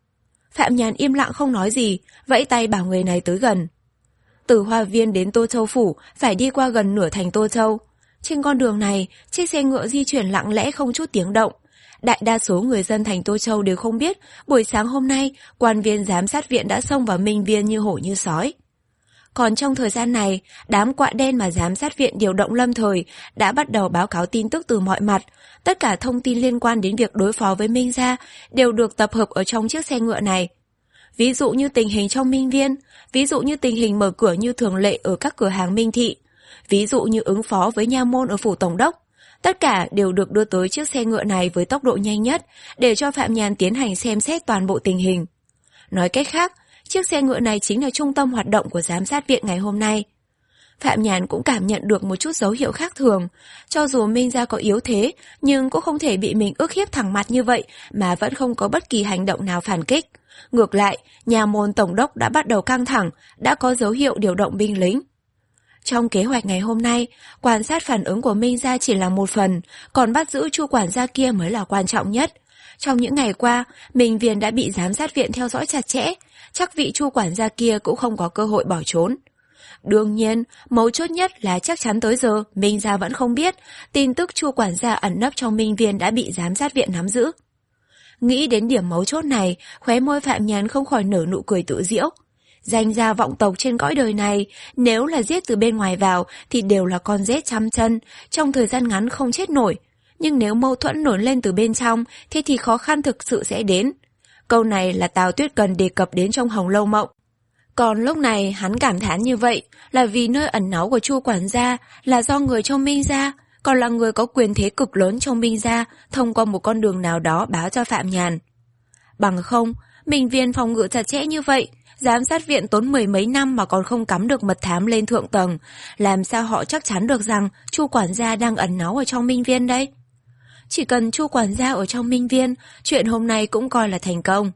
Phạm Nhàn im lặng không nói gì, vẫy tay bảo người này tới gần. Từ Hoa Viên đến Tô Châu phủ phải đi qua gần nửa thành Tô Châu. Trên con đường này, chiếc xe ngựa di chuyển lặng lẽ không chút tiếng động. Đại đa số người dân thành Tô Châu đều không biết buổi sáng hôm nay quan viên giám sát viện đã xông vào Minh Viên như hổ như sói. Còn trong thời gian này, đám quạ đen mà giám sát viện điều động lâm thời đã bắt đầu báo cáo tin tức từ mọi mặt. Tất cả thông tin liên quan đến việc đối phó với Minh gia đều được tập hợp ở trong chiếc xe ngựa này. Ví dụ như tình hình trong Minh Viên, ví dụ như tình hình mở cửa như thường lệ ở các cửa hàng Minh thị, ví dụ như ứng phó với nha môn ở phủ tổng đốc. Tất cả đều được đưa tới chiếc xe ngựa này với tốc độ nhanh nhất để cho Phạm Nhàn tiến hành xem xét toàn bộ tình hình. Nói cách khác, chiếc xe ngựa này chính là trung tâm hoạt động của giám sát viện ngày hôm nay. Phạm Nhàn cũng cảm nhận được một chút dấu hiệu khác thường. Cho dù Minh gia có yếu thế, nhưng cũng không thể bị mình ức hiếp thẳng mặt như vậy mà vẫn không có bất kỳ hành động nào phản kích. Ngược lại, nhà môn tổng đốc đã bắt đầu căng thẳng, đã có dấu hiệu điều động binh lính. Trong kế hoạch ngày hôm nay, quan sát phản ứng của Minh gia chỉ là một phần, còn bắt giữ Chu quản gia kia mới là quan trọng nhất. Trong những ngày qua, Minh Viên đã bị giám sát viện theo dõi chặt chẽ, chắc vị Chu quản gia kia cũng không có cơ hội bỏ trốn. Đương nhiên, mấu chốt nhất là chắc chắn tới giờ Minh gia vẫn không biết tin tức Chu quản gia ẩn nấp trong Minh Viên đã bị giám sát viện nắm giữ. Nghĩ đến điểm mấu chốt này, khóe môi Phạm Nhàn không khỏi nở nụ cười tự giễu. Danh gia vọng tộc trên cõi đời này, nếu là giết từ bên ngoài vào thì đều là con rết trăm chân, trong thời gian ngắn không chết nổi. Nhưng nếu mâu thuẫn nổi lên từ bên trong, thế thì khó khăn thực sự sẽ đến. Câu này là Tào Tuyết Cần đề cập đến trong Hồng Lâu Mộng. Còn lúc này hắn cảm thán như vậy là vì nơi ẩn náu của Chu quản gia là do người trong Minh gia, còn là người có quyền thế cực lớn trong Minh gia thông qua một con đường nào đó báo cho Phạm Nhàn. Bằng không, Minh Viên phòng ngự chặt chẽ như vậy, giám sát viện tốn mười mấy năm mà còn không cắm được mật thám lên thượng tầng, làm sao họ chắc chắn được rằng Chu quản gia đang ẩn náu ở trong Minh Viên đây? Chỉ cần Chu quản gia ở trong Minh Viên, chuyện hôm nay cũng coi là thành công.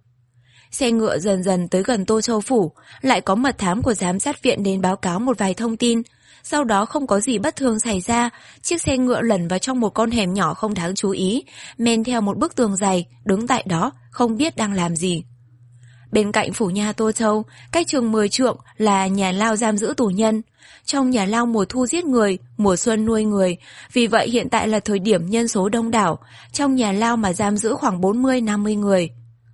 Xe ngựa dần dần tới gần Tô Châu phủ, lại có mật thám của giám sát viện đến báo cáo một vài thông tin. Sau đó không có gì bất thường xảy ra, chiếc xe ngựa lẩn vào trong một con hẻm nhỏ không đáng chú ý, men theo một bức tường dày, đứng tại đó, không biết đang làm gì. Bên cạnh phủ nhà Tô Châu, cách chừng mười trượng là nhà lao giam giữ tù nhân. Trong nhà lao mùa thu giết người, mùa xuân nuôi người, vì vậy hiện tại là thời điểm nhân số đông đảo, trong nhà lao mà giam giữ khoảng bốn mươi năm mươi người.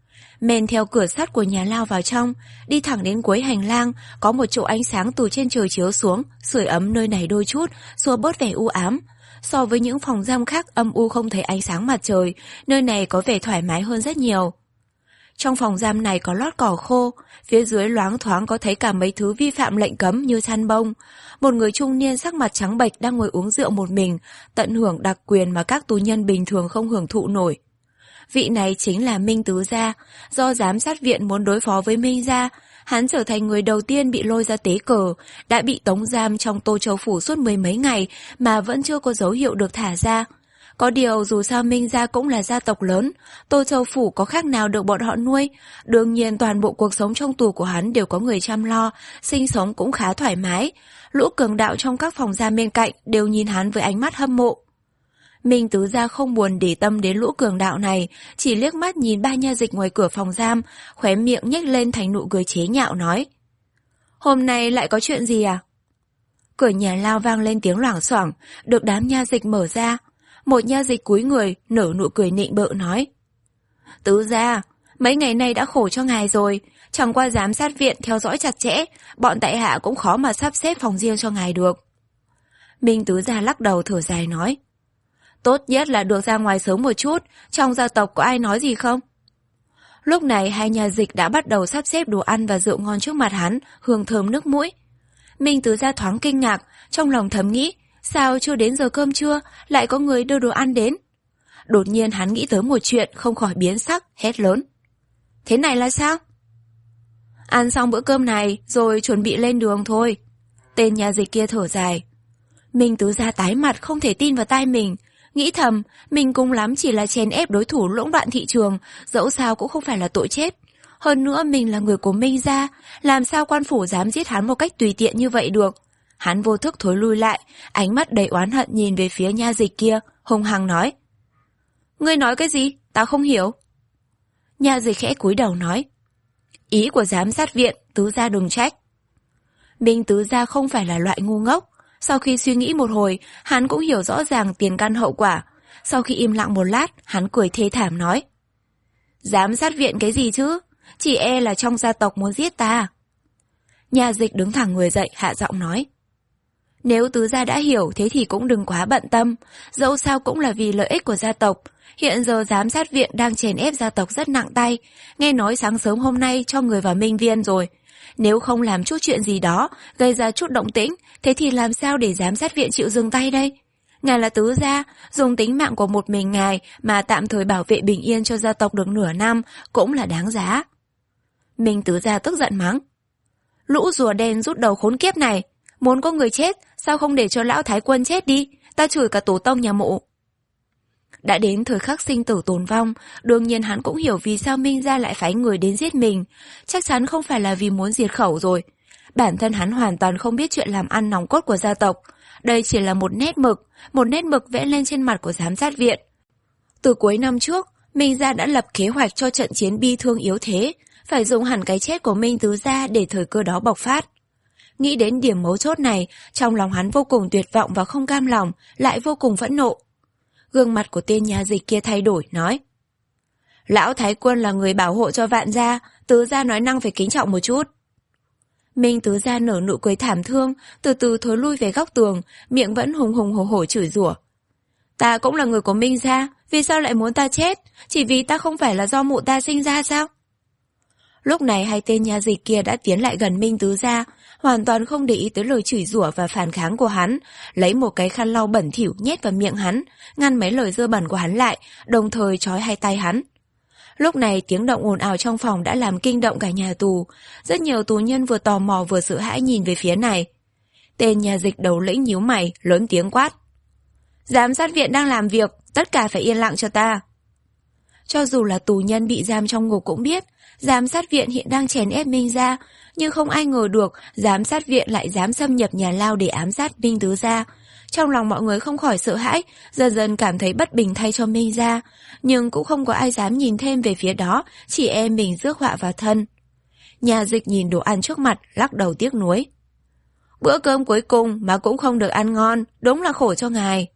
Men theo cửa sắt của nhà lao vào trong, đi thẳng đến cuối hành lang, có một chỗ ánh sáng từ trên trời chiếu xuống, sưởi ấm nơi này đôi chút, xua bớt vẻ u ám. So với những phòng giam khác âm u không thấy ánh sáng mặt trời, nơi này có vẻ thoải mái hơn rất nhiều. Trong phòng giam này có lót cỏ khô, phía dưới loáng thoáng có thấy cả mấy thứ vi phạm lệnh cấm như chăn bông. Một người trung niên sắc mặt trắng bệch đang ngồi uống rượu một mình, tận hưởng đặc quyền mà các tù nhân bình thường không hưởng thụ nổi. Vị này chính là Minh Tứ Gia, do giám sát viện muốn đối phó với Minh gia, hắn trở thành người đầu tiên bị lôi ra tế cờ, đã bị tống giam trong Tô Châu phủ suốt mười mấy ngày mà vẫn chưa có dấu hiệu được thả ra. Có điều dù sao Minh gia cũng là gia tộc lớn, Tô Châu phủ có khác nào được bọn họ nuôi, đương nhiên toàn bộ cuộc sống trong tù của hắn đều có người chăm lo, sinh sống cũng khá thoải mái. Lũ cường đạo trong các phòng giam bên cạnh đều nhìn hắn với ánh mắt hâm mộ. Minh Tứ Gia không buồn để tâm đến lũ cường đạo này, chỉ liếc mắt nhìn ba nha dịch ngoài cửa phòng giam, khóe miệng nhếch lên thành nụ cười chế nhạo nói: "Hôm nay lại có chuyện gì à?" Cửa nhà lao vang lên tiếng loảng xoảng, được đám nha dịch mở ra. Một nha dịch cúi người, nở nụ cười nịnh bợ nói: Tứ gia, mấy ngày nay đã khổ cho ngài rồi, chẳng qua giám sát viện theo dõi chặt chẽ, bọn tại hạ cũng khó mà sắp xếp phòng riêng cho ngài được. Minh tứ gia lắc đầu thở dài nói: Tốt nhất là được ra ngoài sớm một chút, trong gia tộc có ai nói gì không? Lúc này hai nhà dịch đã bắt đầu sắp xếp đồ ăn và rượu ngon trước mặt hắn, hương thơm nước mũi. Minh tứ gia thoáng kinh ngạc, trong lòng thầm nghĩ, sao chưa đến giờ cơm trưa, lại có người đưa đồ ăn đến. Đột nhiên hắn nghĩ tới một chuyện, không khỏi biến sắc, hét lớn: Thế này là sao? Ăn xong bữa cơm này, rồi chuẩn bị lên đường thôi. Tên nhà dịch kia thở dài. Minh tứ gia tái mặt không thể tin vào tai mình, nghĩ thầm, mình cùng lắm chỉ là chèn ép đối thủ lũng đoạn thị trường, dẫu sao cũng không phải là tội chết. Hơn nữa mình là người của Minh gia, làm sao quan phủ dám giết hắn một cách tùy tiện như vậy được. Hắn vô thức thối lui lại, ánh mắt đầy oán hận nhìn về phía nha dịch kia, hung hăng nói: Ngươi nói cái gì? Tao không hiểu. Nha dịch khẽ cúi đầu nói: Ý của giám sát viện, tứ gia đừng trách. Minh tứ gia không phải là loại ngu ngốc. Sau khi suy nghĩ một hồi, hắn cũng hiểu rõ ràng tiền căn hậu quả. Sau khi im lặng một lát, hắn cười thê thảm nói: Giám sát viện cái gì chứ? Chỉ e là trong gia tộc muốn giết ta. Nhà dịch đứng thẳng người dậy, hạ giọng nói: Nếu tứ gia đã hiểu, thế thì cũng đừng quá bận tâm. Dẫu sao cũng là vì lợi ích của gia tộc. Hiện giờ giám sát viện đang chèn ép gia tộc rất nặng tay. Nghe nói sáng sớm hôm nay cho người vào Minh Viên rồi. Nếu không làm chút chuyện gì đó, gây ra chút động tĩnh, thế thì làm sao để giám sát viện chịu dừng tay đây? Ngài là tứ gia, dùng tính mạng của một mình ngài mà tạm thời bảo vệ bình yên cho gia tộc được nửa năm cũng là đáng giá. Minh tứ gia tức giận mắng: Lũ rùa đen rút đầu khốn kiếp này, muốn có người chết, sao không để cho lão thái quân chết đi, ta chửi cả tổ tông nhà mụ. Đã đến thời khắc sinh tử tồn vong, đương nhiên hắn cũng hiểu vì sao Minh gia lại phái người đến giết mình, chắc chắn không phải là vì muốn diệt khẩu rồi. Bản thân hắn hoàn toàn không biết chuyện làm ăn nòng cốt của gia tộc, đây chỉ là một nét mực, một nét mực vẽ lên trên mặt của giám sát viện. Từ cuối năm trước, Minh gia đã lập kế hoạch cho trận chiến bi thương yếu thế, phải dùng hẳn cái chết của Minh tứ gia để thời cơ đó bộc phát. Nghĩ đến điểm mấu chốt này, trong lòng hắn vô cùng tuyệt vọng và không cam lòng, lại vô cùng phẫn nộ. Gương mặt của tên nhà dịch kia thay đổi, nói: Lão thái quân là người bảo hộ cho Vạn gia, tứ gia nói năng phải kính trọng một chút. Minh tứ gia nở nụ cười thảm thương, từ từ thối lui về góc tường, miệng vẫn hùng hùng hổ hổ chửi rủa: Ta cũng là người của Minh gia, vì sao lại muốn ta chết? Chỉ vì ta không phải là do mụ ta sinh ra sao? Lúc này hai tên nha dịch kia đã tiến lại gần Minh tứ gia, hoàn toàn không để ý tới lời chửi rủa và phản kháng của hắn, lấy một cái khăn lau bẩn thỉu nhét vào miệng hắn, ngăn mấy lời dơ bẩn của hắn lại, đồng thời trói hai tay hắn. Lúc này tiếng động ồn ào trong phòng đã làm kinh động cả nhà tù, rất nhiều tù nhân vừa tò mò vừa sợ hãi nhìn về phía này. Tên nhà dịch đầu lĩnh nhíu mày, lớn tiếng quát: Giám sát viện đang làm việc, tất cả phải yên lặng cho ta. Cho dù là tù nhân bị giam trong ngục cũng biết, giám sát viện hiện đang chèn ép Minh gia, nhưng không ai ngờ được giám sát viện lại dám xâm nhập nhà lao để ám sát Minh tứ gia. Trong lòng mọi người không khỏi sợ hãi, dần dần cảm thấy bất bình thay cho Minh gia, nhưng cũng không có ai dám nhìn thêm về phía đó, chỉ e mình rước họa vào thân. Nhà dịch nhìn đồ ăn trước mặt, lắc đầu tiếc nuối: Bữa cơm cuối cùng mà cũng không được ăn ngon, đúng là khổ cho ngài.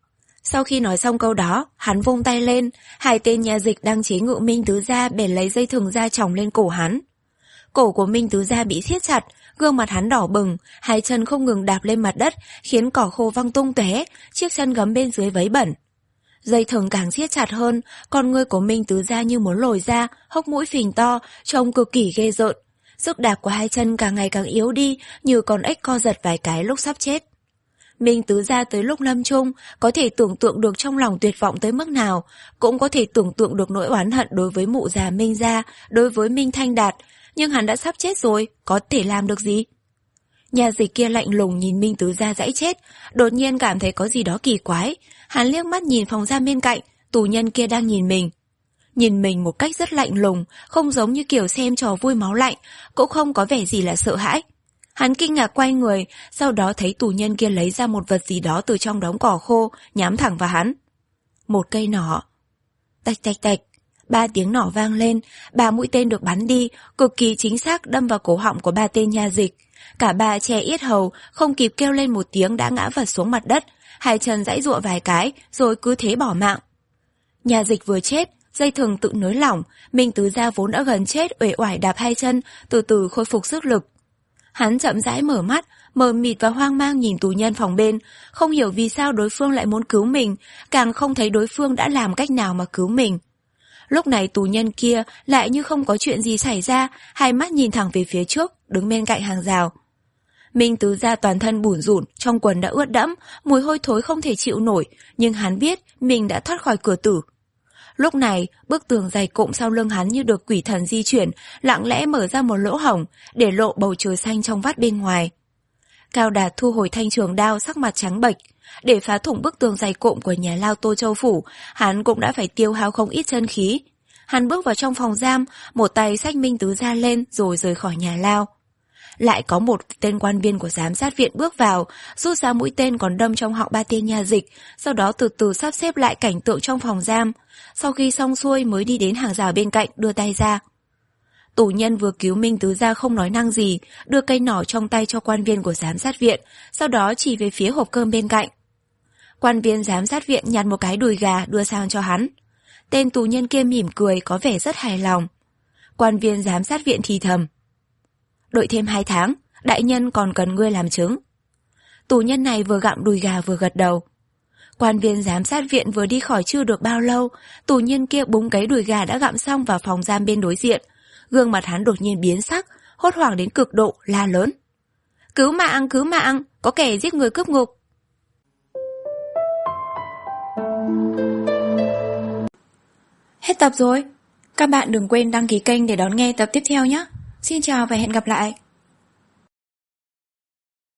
Sau khi nói xong câu đó, hắn vung tay lên, hai tên nhà dịch đang chế ngự Minh tứ gia bèn lấy dây thừng ra chòng lên cổ hắn. Cổ của Minh tứ gia bị siết chặt, gương mặt hắn đỏ bừng, hai chân không ngừng đạp lên mặt đất, khiến cỏ khô văng tung tóe, chiếc chân gấm bên dưới váy bẩn. Dây thừng càng siết chặt hơn, con ngươi của Minh tứ gia như muốn lồi ra, hốc mũi phình to, trông cực kỳ ghê rợn. Sức đạp của hai chân càng ngày càng yếu đi, như con ếch co giật vài cái lúc sắp chết. Minh tứ gia tới lúc lâm chung, có thể tưởng tượng được trong lòng tuyệt vọng tới mức nào, cũng có thể tưởng tượng được nỗi oán hận đối với mụ già Minh gia, đối với Minh Thanh Đạt, nhưng hắn đã sắp chết rồi, có thể làm được gì? Nhà dịch kia lạnh lùng nhìn Minh tứ gia dãy chết, đột nhiên cảm thấy có gì đó kỳ quái. Hắn liếc mắt nhìn phòng giam bên cạnh, tù nhân kia đang nhìn mình. Nhìn mình một cách rất lạnh lùng, không giống như kiểu xem trò vui máu lạnh, cũng không có vẻ gì là sợ hãi. Hắn kinh ngạc quay người, sau đó thấy tù nhân kia lấy ra một vật gì đó từ trong đống cỏ khô, nhắm thẳng vào hắn. Một cây nỏ. Tạch tạch tạch, ba tiếng nỏ vang lên, ba mũi tên được bắn đi, cực kỳ chính xác đâm vào cổ họng của ba tên nha dịch. Cả ba che yết hầu, không kịp kêu lên một tiếng đã ngã vật xuống mặt đất, hai chân giãy giụa vài cái, rồi cứ thế bỏ mạng. Nhà Dịch vừa chết, dây thừng tự nới lỏng, Minh Tứ Gia vốn đã gần chết uể oải đạp hai chân, từ từ khôi phục sức lực. Hắn chậm rãi mở mắt, mờ mịt và hoang mang nhìn tù nhân phòng bên, không hiểu vì sao đối phương lại muốn cứu mình, càng không thấy đối phương đã làm cách nào mà cứu mình. Lúc này tù nhân kia lại như không có chuyện gì xảy ra, hai mắt nhìn thẳng về phía trước, đứng bên cạnh hàng rào. Minh Tứ Gia toàn thân bủn rủn, trong quần đã ướt đẫm, mùi hôi thối không thể chịu nổi, nhưng hắn biết mình đã thoát khỏi cửa tử. Lúc này, bức tường dày cộm sau lưng hắn như được quỷ thần di chuyển, lặng lẽ mở ra một lỗ hổng, để lộ bầu trời xanh trong vắt bên ngoài. Cao Đạt thu hồi thanh trường đao, sắc mặt trắng bệch. Để phá thủng bức tường dày cộm của nhà lao Tô Châu Phủ, hắn cũng đã phải tiêu hao không ít chân khí. Hắn bước vào trong phòng giam, một tay xách Minh Tứ Gia lên rồi rời khỏi nhà lao. Lại có một tên quan viên của giám sát viện bước vào, rút ra mũi tên còn đâm trong họng ba tên nhà Dịch, sau đó từ từ sắp xếp lại cảnh tượng trong phòng giam. Sau khi xong xuôi mới đi đến hàng rào bên cạnh, đưa tay ra. Tù nhân vừa cứu Minh Tứ Gia không nói năng gì, đưa cây nỏ trong tay cho quan viên của giám sát viện, sau đó chỉ về phía hộp cơm bên cạnh. Quan viên giám sát viện nhặt một cái đùi gà đưa sang cho hắn. Tên tù nhân kia mỉm cười, có vẻ rất hài lòng. Quan viên giám sát viện thì thầm: đợi thêm hai tháng, đại nhân còn cần ngươi làm chứng. Tù nhân này vừa gặm đùi gà vừa gật đầu. Quan viên giám sát viện vừa đi khỏi chưa được bao lâu, tù nhân kia búng cái đùi gà đã gặm xong vào phòng giam bên đối diện. Gương mặt hắn đột nhiên biến sắc, hốt hoảng đến cực độ, la lớn: cứu mạng, cứu mạng, có kẻ giết người cướp ngục. Hết tập rồi. Các bạn đừng quên đăng ký kênh để đón nghe tập tiếp theo nhé. Xin chào và hẹn gặp lại.